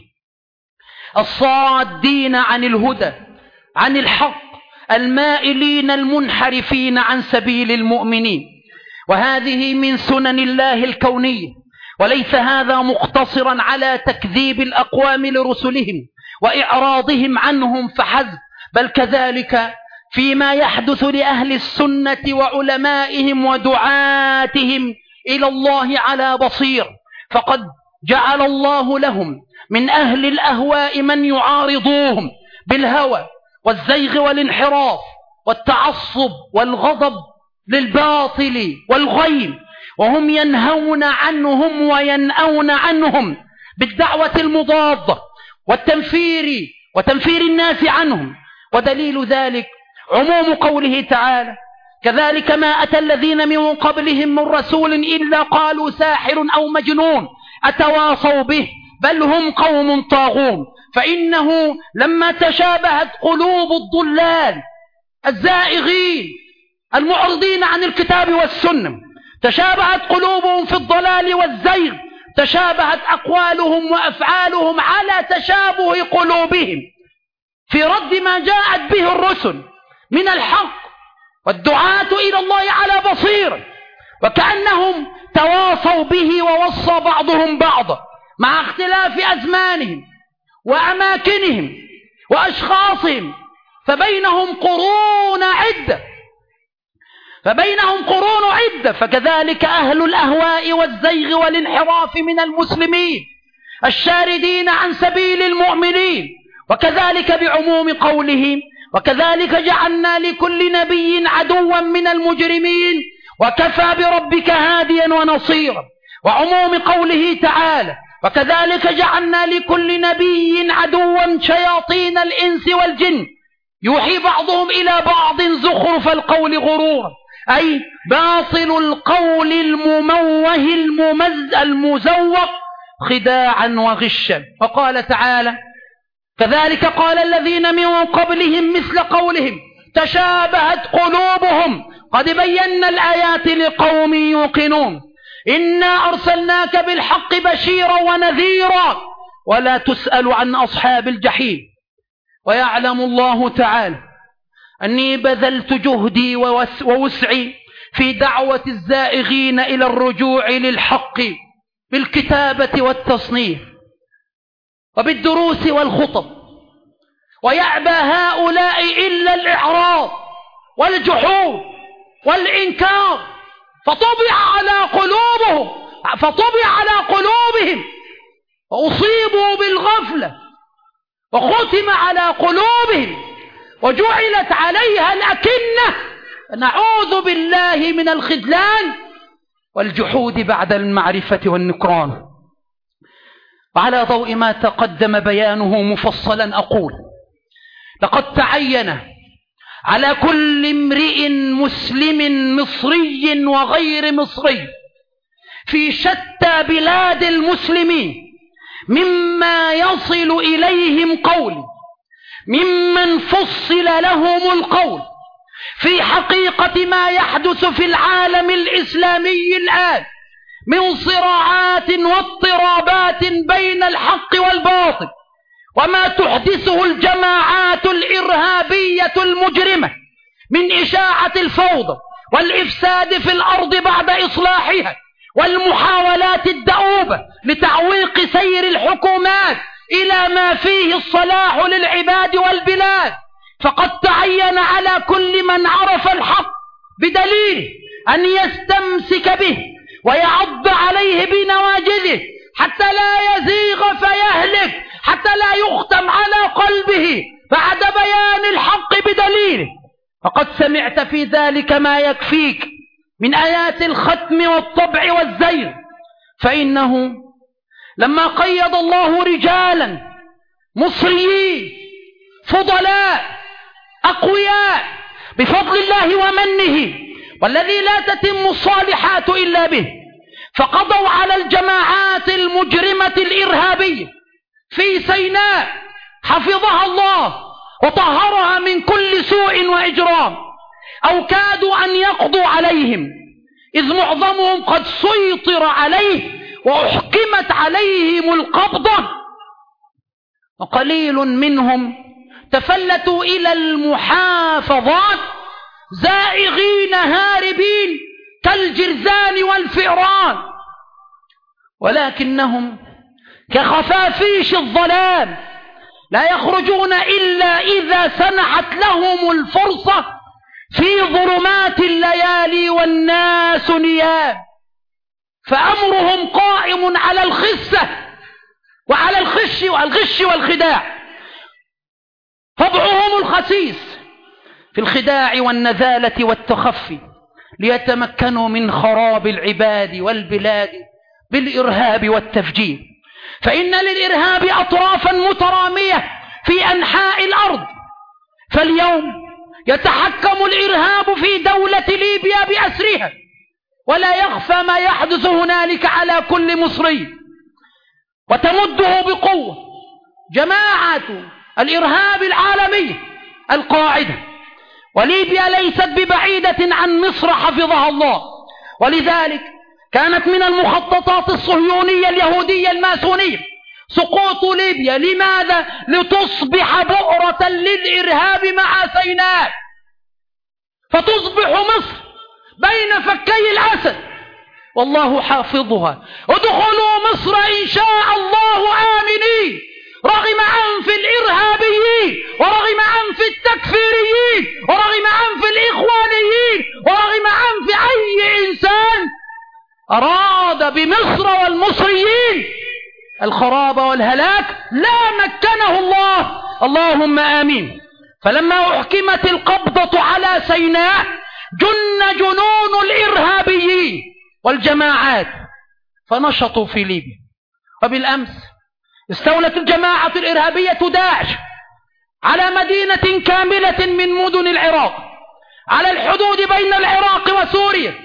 الصادين عن الهدى عن الحق، المائلين المنحرفين عن سبيل المؤمنين. وهذه من سنن الله الكونية، وليس هذا مقتصرا على تكذيب الأقوام لرسلهم وإعراضهم عنهم فحسب، بل كذلك فيما يحدث لأهل السنة وعلمائهم ودعاتهم إلى الله على بصير. فقد جعل الله لهم من أهل الأهواء من يعارضوهم بالهوى والزيغ والانحراف والتعصب والغضب للباطل والغي، وهم ينهون عنهم وينأون عنهم بالدعوة المضادة والتنفير وتنفير الناس عنهم. ودليل ذلك عموم قوله تعالى: كذلك ما أتى الذين من قبلهم من رسول إلا قالوا ساحر أو مجنون أتواصوا به بل هم قوم طاغون. فإنه لما تشابهت قلوب الضلال الزائغين المعرضين عن الكتاب والسنة، تشابهت قلوبهم في الضلال والزيغ، تشابهت أقوالهم وأفعالهم على تشابه قلوبهم في رد ما جاءت به الرسل من الحق والدعاة إلى الله على بصيرة، وكأنهم تواصوا به ووصى بعضهم بعضا مع اختلاف أزمانهم وأماكنهم وأشخاصهم، فبينهم قرون عدة فبينهم قرون عدة فكذلك أهل الأهواء والزيغ والانحراف من المسلمين الشاردين عن سبيل المؤمنين. وكذلك بعموم قوله وكذلك جعلنا لكل نبي عدوا من المجرمين وكفى بربك هاديا ونصيرا. وعموم قوله تعالى وكذلك جعلنا لكل نبي عدوا شياطين الإنس والجن يوحي بعضهم إلى بعض زخرف القول غرورا، أي باطل القول المموه الممز المزوق خداعا وغشا. وقال تعالى كذلك قال الذين من قبلهم مثل قولهم تشابهت قلوبهم قد بينا الآيات لقوم يوقنون إنا أرسلناك بالحق بشيرا ونذيرا ولا تسأل عن أصحاب الجحيم. ويعلم الله تعالى أني بذلت جهدي ووسعي في دعوة الزائغين إلى الرجوع للحق بالكتابة والتصنيف وبالدروس والخطب، ويأبى هؤلاء إلا الإعراض والجحود والإنكار، فطبع على قلوبهم فطبع على قلوبهم وأصيبوا بالغفلة وختم على قلوبهم وجعلت عليها الأكنة. نعوذ بالله من الخذلان والجحود بعد المعرفة والنكران. وعلى ضوء ما تقدم بيانه مفصلا أقول لقد تعين على كل امرئ مسلم مصري وغير مصري في شتى بلاد المسلمين مما يصل إليهم قول ممن فصل لهم القول في حقيقة ما يحدث في العالم الإسلامي الآن من صراعات واضطرابات بين الحق والباطل، وما تحدثه الجماعات الإرهابية المجرمة من إشاعة الفوضى والإفساد في الأرض بعد إصلاحها والمحاولات الدؤوبة لتعويق سير الحكومات إلى ما فيه الصلاح للعباد والبلاد. فقد تعين على كل من عرف الحق بدليل أن يستمسك به ويعض عليه بنواجذه حتى لا يزيغ فيهلك، حتى لا يختم على قلبه بعد بيان الحق بدليله. فقد سمعت في ذلك ما يكفيك من آيات الختم والطبع والزيغ. فإنه لما قيد الله رجالا مصريين فضلاء أقوياء بفضل الله ومنه والذي لا تتم الصالحات إلا به، فقضوا على الجماعات المجرمة الإرهابية في سيناء حفظها الله وطهرها من كل سوء وإجرام، أو كادوا أن يقضوا عليهم إذ معظمهم قد سيطر عليه وأحكمت عليهم القبضة، وقليل منهم تفلتوا إلى المحافظات زائغين هاربين كالجرذان والفئران، ولكنهم كخفافيش الظلام لا يخرجون إلا إذا سنحت لهم الفرصة في ظلمات الليالي والناس نيام، فأمرهم قائم على الخسة وعلى الخش والغش والخداع، طبعهم الخسيس في الخداع والنذالة والتخفي ليتمكنوا من خراب العباد والبلاد بالإرهاب والتفجير. فإن للإرهاب أطرافا مترامية في أنحاء الأرض، فاليوم يتحكم الإرهاب في دولة ليبيا بأسرها، ولا يخفى ما يحدث هنالك على كل مصري، وتمده بقوة جماعة الإرهاب العالمي القاعدة. وليبيا ليست ببعيدة عن مصر حفظها الله، ولذلك كانت من المخططات الصهيونية اليهودية الماسونية سقوط ليبيا. لماذا؟ لتصبح بؤرة للإرهاب مع سيناء، فتصبح مصر بين فكي الأسد والله حافظها. ادخلوا مصر إن شاء الله آمنين، رغم أنف الإرهابيين، ورغم أنف التكفيريين، ورغم أنف الإخوانيين، ورغم أنف أي إنسان أراد بمصر والمصريين الخراب والهلاك. لا مكنه الله، اللهم آمين. فلما أحكمت القبضة على سيناء جن جنون الإرهابيين والجماعات فنشطوا في ليبيا. وبالأمس استولت الجماعة الإرهابية داعش على مدينة كاملة من مدن العراق على الحدود بين العراق وسوريا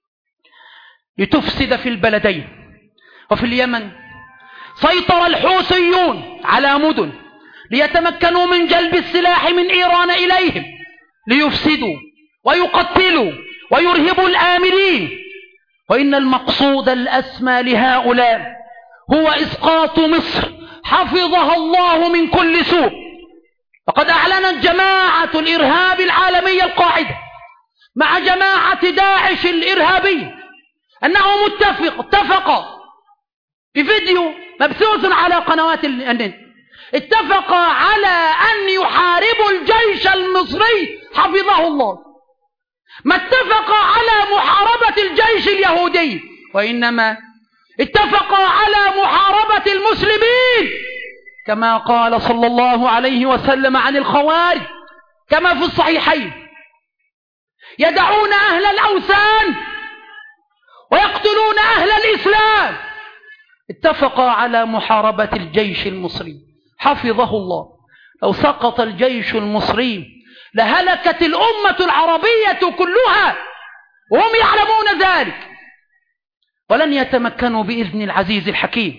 لتفسد في البلدين. وفي اليمن سيطر الحوثيون على مدن ليتمكنوا من جلب السلاح من إيران إليهم ليفسدوا ويقتلوا ويرهبوا الآمنين. وإن المقصود الأسمى لهؤلاء هو إسقاط مصر حفظها الله من كل سوء. وقد أعلنت جماعة الإرهاب العالمية القاعدة مع جماعة داعش الإرهابية أنه متفق اتفق بفيديو مبثوث على قنوات النت، اتفق على أن يحاربوا الجيش المصري حفظه الله. ما اتفق على محاربة الجيش اليهودي، وإنما اتفق على محاربة المسلمين، كما قال صلى الله عليه وسلم عن الخوارج كما في الصحيحين: يدعون أهل الأوثان ويقتلون أهل الإسلام. اتفق على محاربة الجيش المصري حفظه الله. لو سقط الجيش المصري لهلكت الأمة العربية كلها وهم يعلمون ذلك، ولن يتمكنوا بإذن العزيز الحكيم.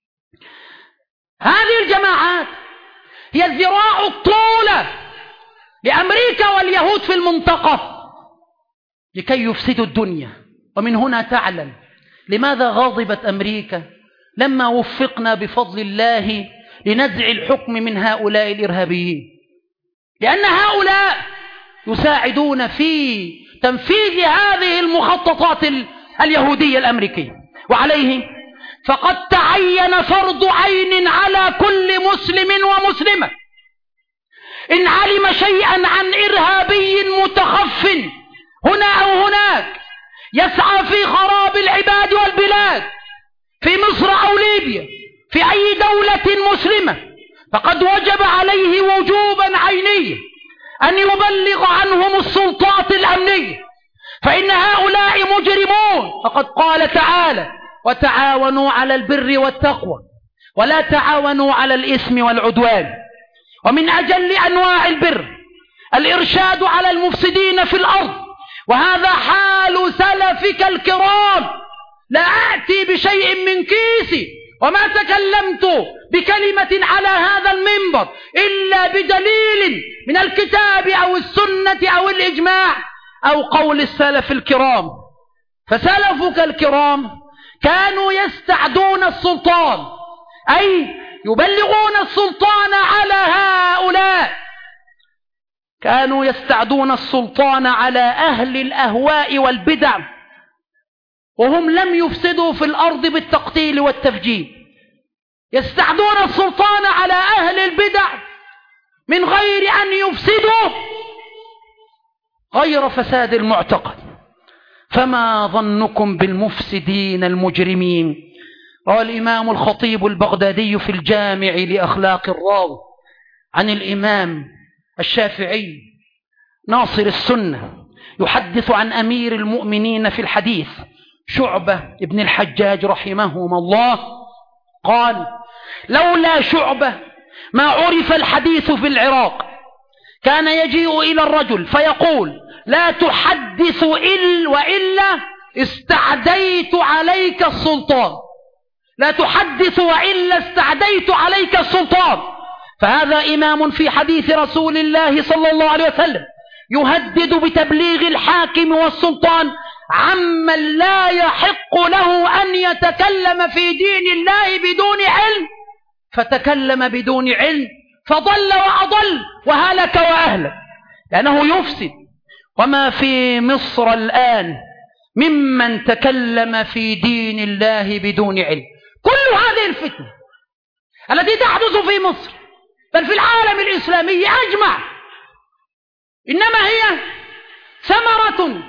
هذه الجماعات هي الذراع الطولة لأمريكا واليهود في المنطقة لكي يفسدوا الدنيا. ومن هنا تعلم لماذا غاضبت أمريكا لما وفقنا بفضل الله لنزع الحكم من هؤلاء الإرهابيين، لأن هؤلاء يساعدون في تنفيذ هذه المخططات اليهودية الأمريكية. وعليه فقد تعين فرض عين على كل مسلم ومسلمة إن علم شيئا عن إرهابي متخف هنا أو هناك يسعى في خراب العباد والبلاد في مصر أو ليبيا في أي دولة مسلمة، فقد وجب عليه وجوبا عينيا أن يبلغ عنهم السلطات الأمنية، فإن هؤلاء مجرمون. فقد قال تعالى: وتعاونوا على البر والتقوى ولا تعاونوا على الإثم والعدوان. ومن أجل أنواع البر الإرشاد على المفسدين في الأرض، وهذا حال سلفك الكرام. لا أأتي بشيء من كيسي وما تكلمت بكلمة على هذا المنبر إلا بدليل من الكتاب أو السنة أو الإجماع أو قول السلف الكرام. فسلفك الكرام كانوا يستعدون السلطان، أي يبلغون السلطان على هؤلاء، كانوا يستعدون السلطان على أهل الأهواء والبدع، وهم لم يفسدوا في الأرض بالتقتيل والتفجير. يستعدون السلطان على أهل البدع من غير أن يفسدوا غير فساد المعتقد. فما ظنكم بالمفسدين المجرمين؟ روى الإمام الخطيب البغدادي في الجامع لأخلاق الراوي عن الإمام الشافعي ناصر السنة يحدث عن أمير المؤمنين في الحديث شعبة ابن الحجاج رحمهما الله قال: لولا شعبة ما عرف الحديث في العراق، كان يجيء إلى الرجل فيقول: لا تحدث إلا وإلا استعديت عليك السلطان، لا تحدث وإلا استعديت عليك السلطان. فهذا إمام في حديث رسول الله صلى الله عليه وسلم يهدد بتبليغ الحاكم والسلطان عمن لا يحق له أن يتكلم في دين الله بدون علم، فتكلم بدون علم فضل وأضل وهلك وأهلك، لأنه يفسد. وما في مصر الآن ممن تكلم في دين الله بدون علم. كل هذه الفتنة التي تحدث في مصر بل في العالم الإسلامي أجمع إنما هي ثمرة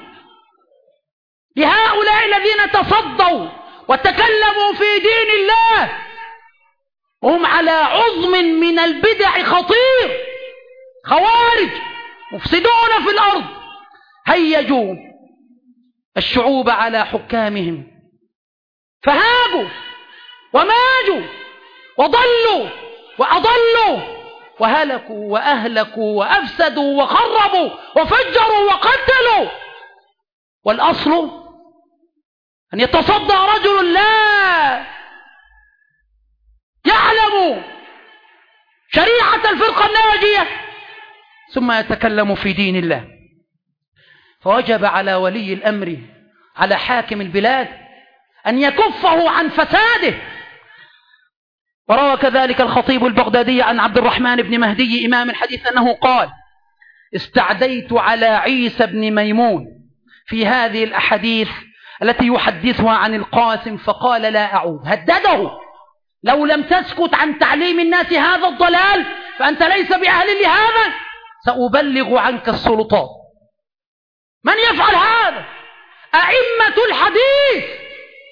لهؤلاء الذين تصدوا وتكلموا في دين الله، وهم على عظم من البدع خطير، خوارج مفسدون في الأرض، هيجوا الشعوب على حكامهم فهاجوا وماجوا وضلوا وأضلوا وهلكوا وأهلكوا وأفسدوا وخربوا وفجروا وقتلوا. والأصل أن يتصدى رجل لا يعلم شريعة الفرقة الناجية ثم يتكلم في دين الله. فوجب على ولي الأمر، على حاكم البلاد، أن يكفه عن فساده. وروى كذلك الخطيب البغدادي عن عبد الرحمن بن مهدي إمام الحديث أنه قال: استعديت على عيسى بن ميمون في هذه الأحاديث التي يحدثها عن القاسم فقال: لا أعود. هدده: لو لم تسكت عن تعليم الناس هذا الضلال فأنت ليس بأهل لهذا، سأبلغ عنك السلطات. من يفعل هذا؟ أئمة الحديث.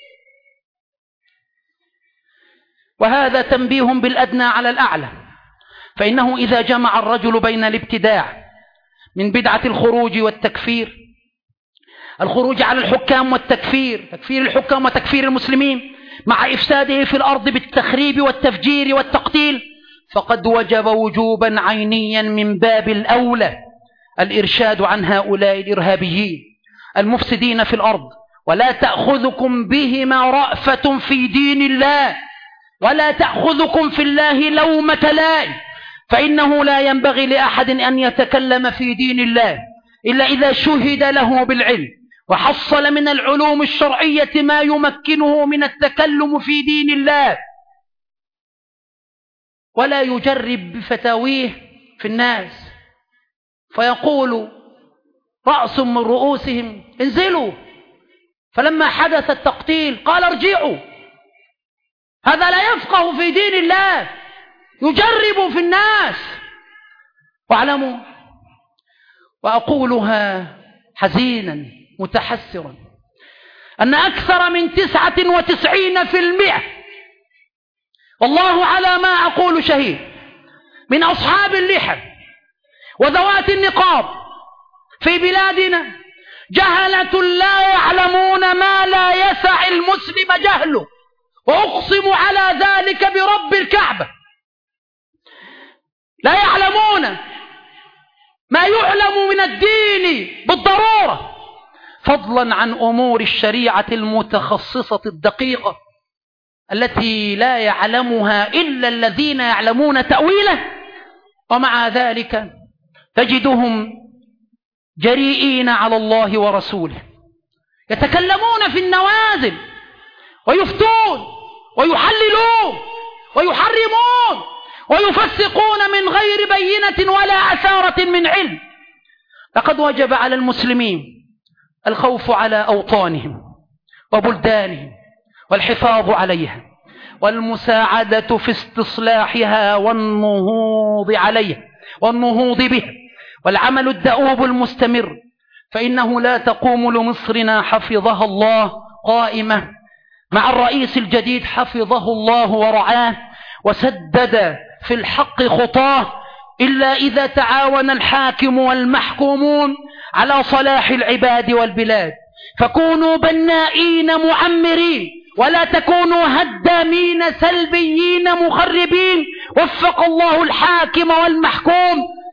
وهذا تنبيه بالأدنى على الأعلى، فإنه إذا جمع الرجل بين الابتداع من بدعة الخروج والتكفير، الخروج على الحكام والتكفير، تكفير الحكام وتكفير المسلمين، مع إفساده في الأرض بالتخريب والتفجير والتقتيل، فقد وجب وجوبا عينيا من باب الأولى الإرشاد عن هؤلاء الإرهابيين المفسدين في الأرض. ولا تأخذكم بهما رأفة في دين الله، ولا تأخذكم في الله لومة لائم، فإنه لا ينبغي لأحد أن يتكلم في دين الله إلا إذا شهد له بالعلم وحصل من العلوم الشرعية ما يمكنه من التكلم في دين الله، ولا يجرب بفتاويه في الناس فيقول رأس من رؤوسهم: انزلوا. فلما حدث التقتيل قال: ارجعوا. هذا لا يفقه في دين الله، يجرب في الناس. واعلموا، وأقولها حزينا متحسرا، أن أكثر من تسعة وتسعين في المئة، والله على ما أقول شهيد، من أصحاب اللحى وذوات النقاب في بلادنا جهلة لا يعلمون ما لا يسع المسلم جهله، وأقسم على ذلك برب الكعبة لا يعلمون ما يعلم من الدين بالضرورة، فضلا عن أمور الشريعة المتخصصة الدقيقة التي لا يعلمها إلا الذين يعلمون تأويله. ومع ذلك تجدهم جريئين على الله ورسوله، يتكلمون في النوازل ويفتون ويحللون ويحرمون ويفسقون من غير بينة ولا أثارة من علم. لقد وجب على المسلمين الخوف على أوطانهم وبلدانهم والحفاظ عليها والمساعدة في استصلاحها والنهوض عليها والنهوض بها والعمل الدؤوب المستمر، فإنه لا تقوم لمصرنا حفظها الله قائمة مع الرئيس الجديد حفظه الله ورعاه وسدد في الحق خطاه إلا إذا تعاون الحاكم والمحكومون على صلاح العباد والبلاد. فكونوا بنائين معمرين ولا تكونوا هدامين سلبيين مخربين. وفق الله الحاكم والمحكوم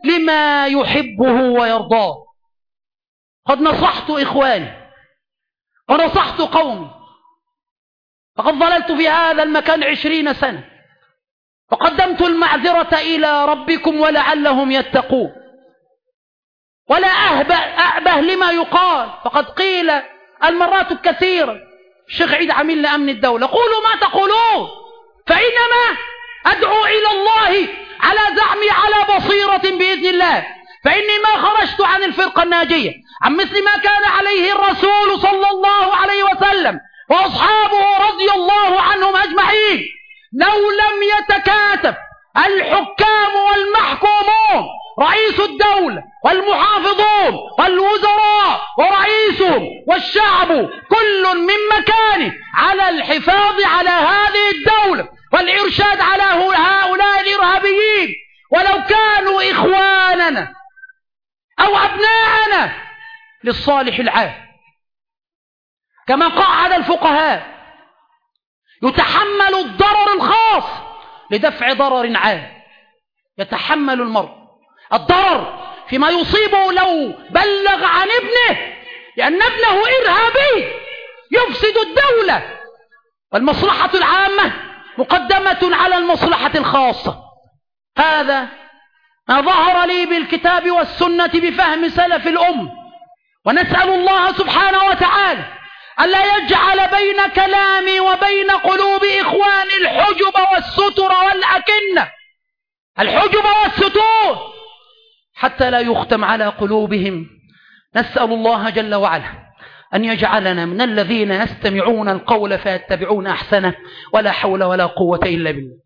لما يحبه ويرضاه. قد نصحت إخواني ونصحت قومي، فقد ظللت في هذا المكان عشرين سنة، فقدمت المعذرة إلى ربكم ولعلهم يتقون. ولا أهبه, أعبه لما يقال، فقد قيل المرات الكثيرة الشيخ عيد عميل لأمن الدولة، قولوا ما تقولون، فإنما أدعو إلى الله على زعمي على بصيرة بإذن الله، فإني ما خرجت عن الفرقة الناجية عن مثل ما كان عليه الرسول صلى الله عليه وسلم وأصحابه رضي الله عنهم أجمعين. لو لم يتكاتف الحكام والمحكومون، رئيس الدولة والمحافظون والوزراء ورئيسهم والشعب كل من مكانه على الحفاظ على هذه الدولة والإرشاد على هؤلاء الإرهابيين، ولو كانوا إخواننا أو أبناءنا، للصالح العام، كما قعد الفقهاء، يتحمل الضرر الخاص لدفع ضرر عام. يتحمل المرء الضرر فيما يصيبه لو بلغ عن ابنه، لأن ابنه إرهابي يفسد الدولة، والمصلحة العامة مقدمة على المصلحة الخاصة. هذا ما ظهر لي بالكتاب والسنة بفهم سلف الأم، ونسأل الله سبحانه وتعالى ألا يجعل بين كلامي وبين قلوب إخوان الحجب والستر والأكنة، الحجب والستور، حتى لا يختم على قلوبهم. نسأل الله جل وعلا أن يجعلنا من الذين يستمعون القول فيتبعون أحسنه، ولا حول ولا قوة إلا بالله.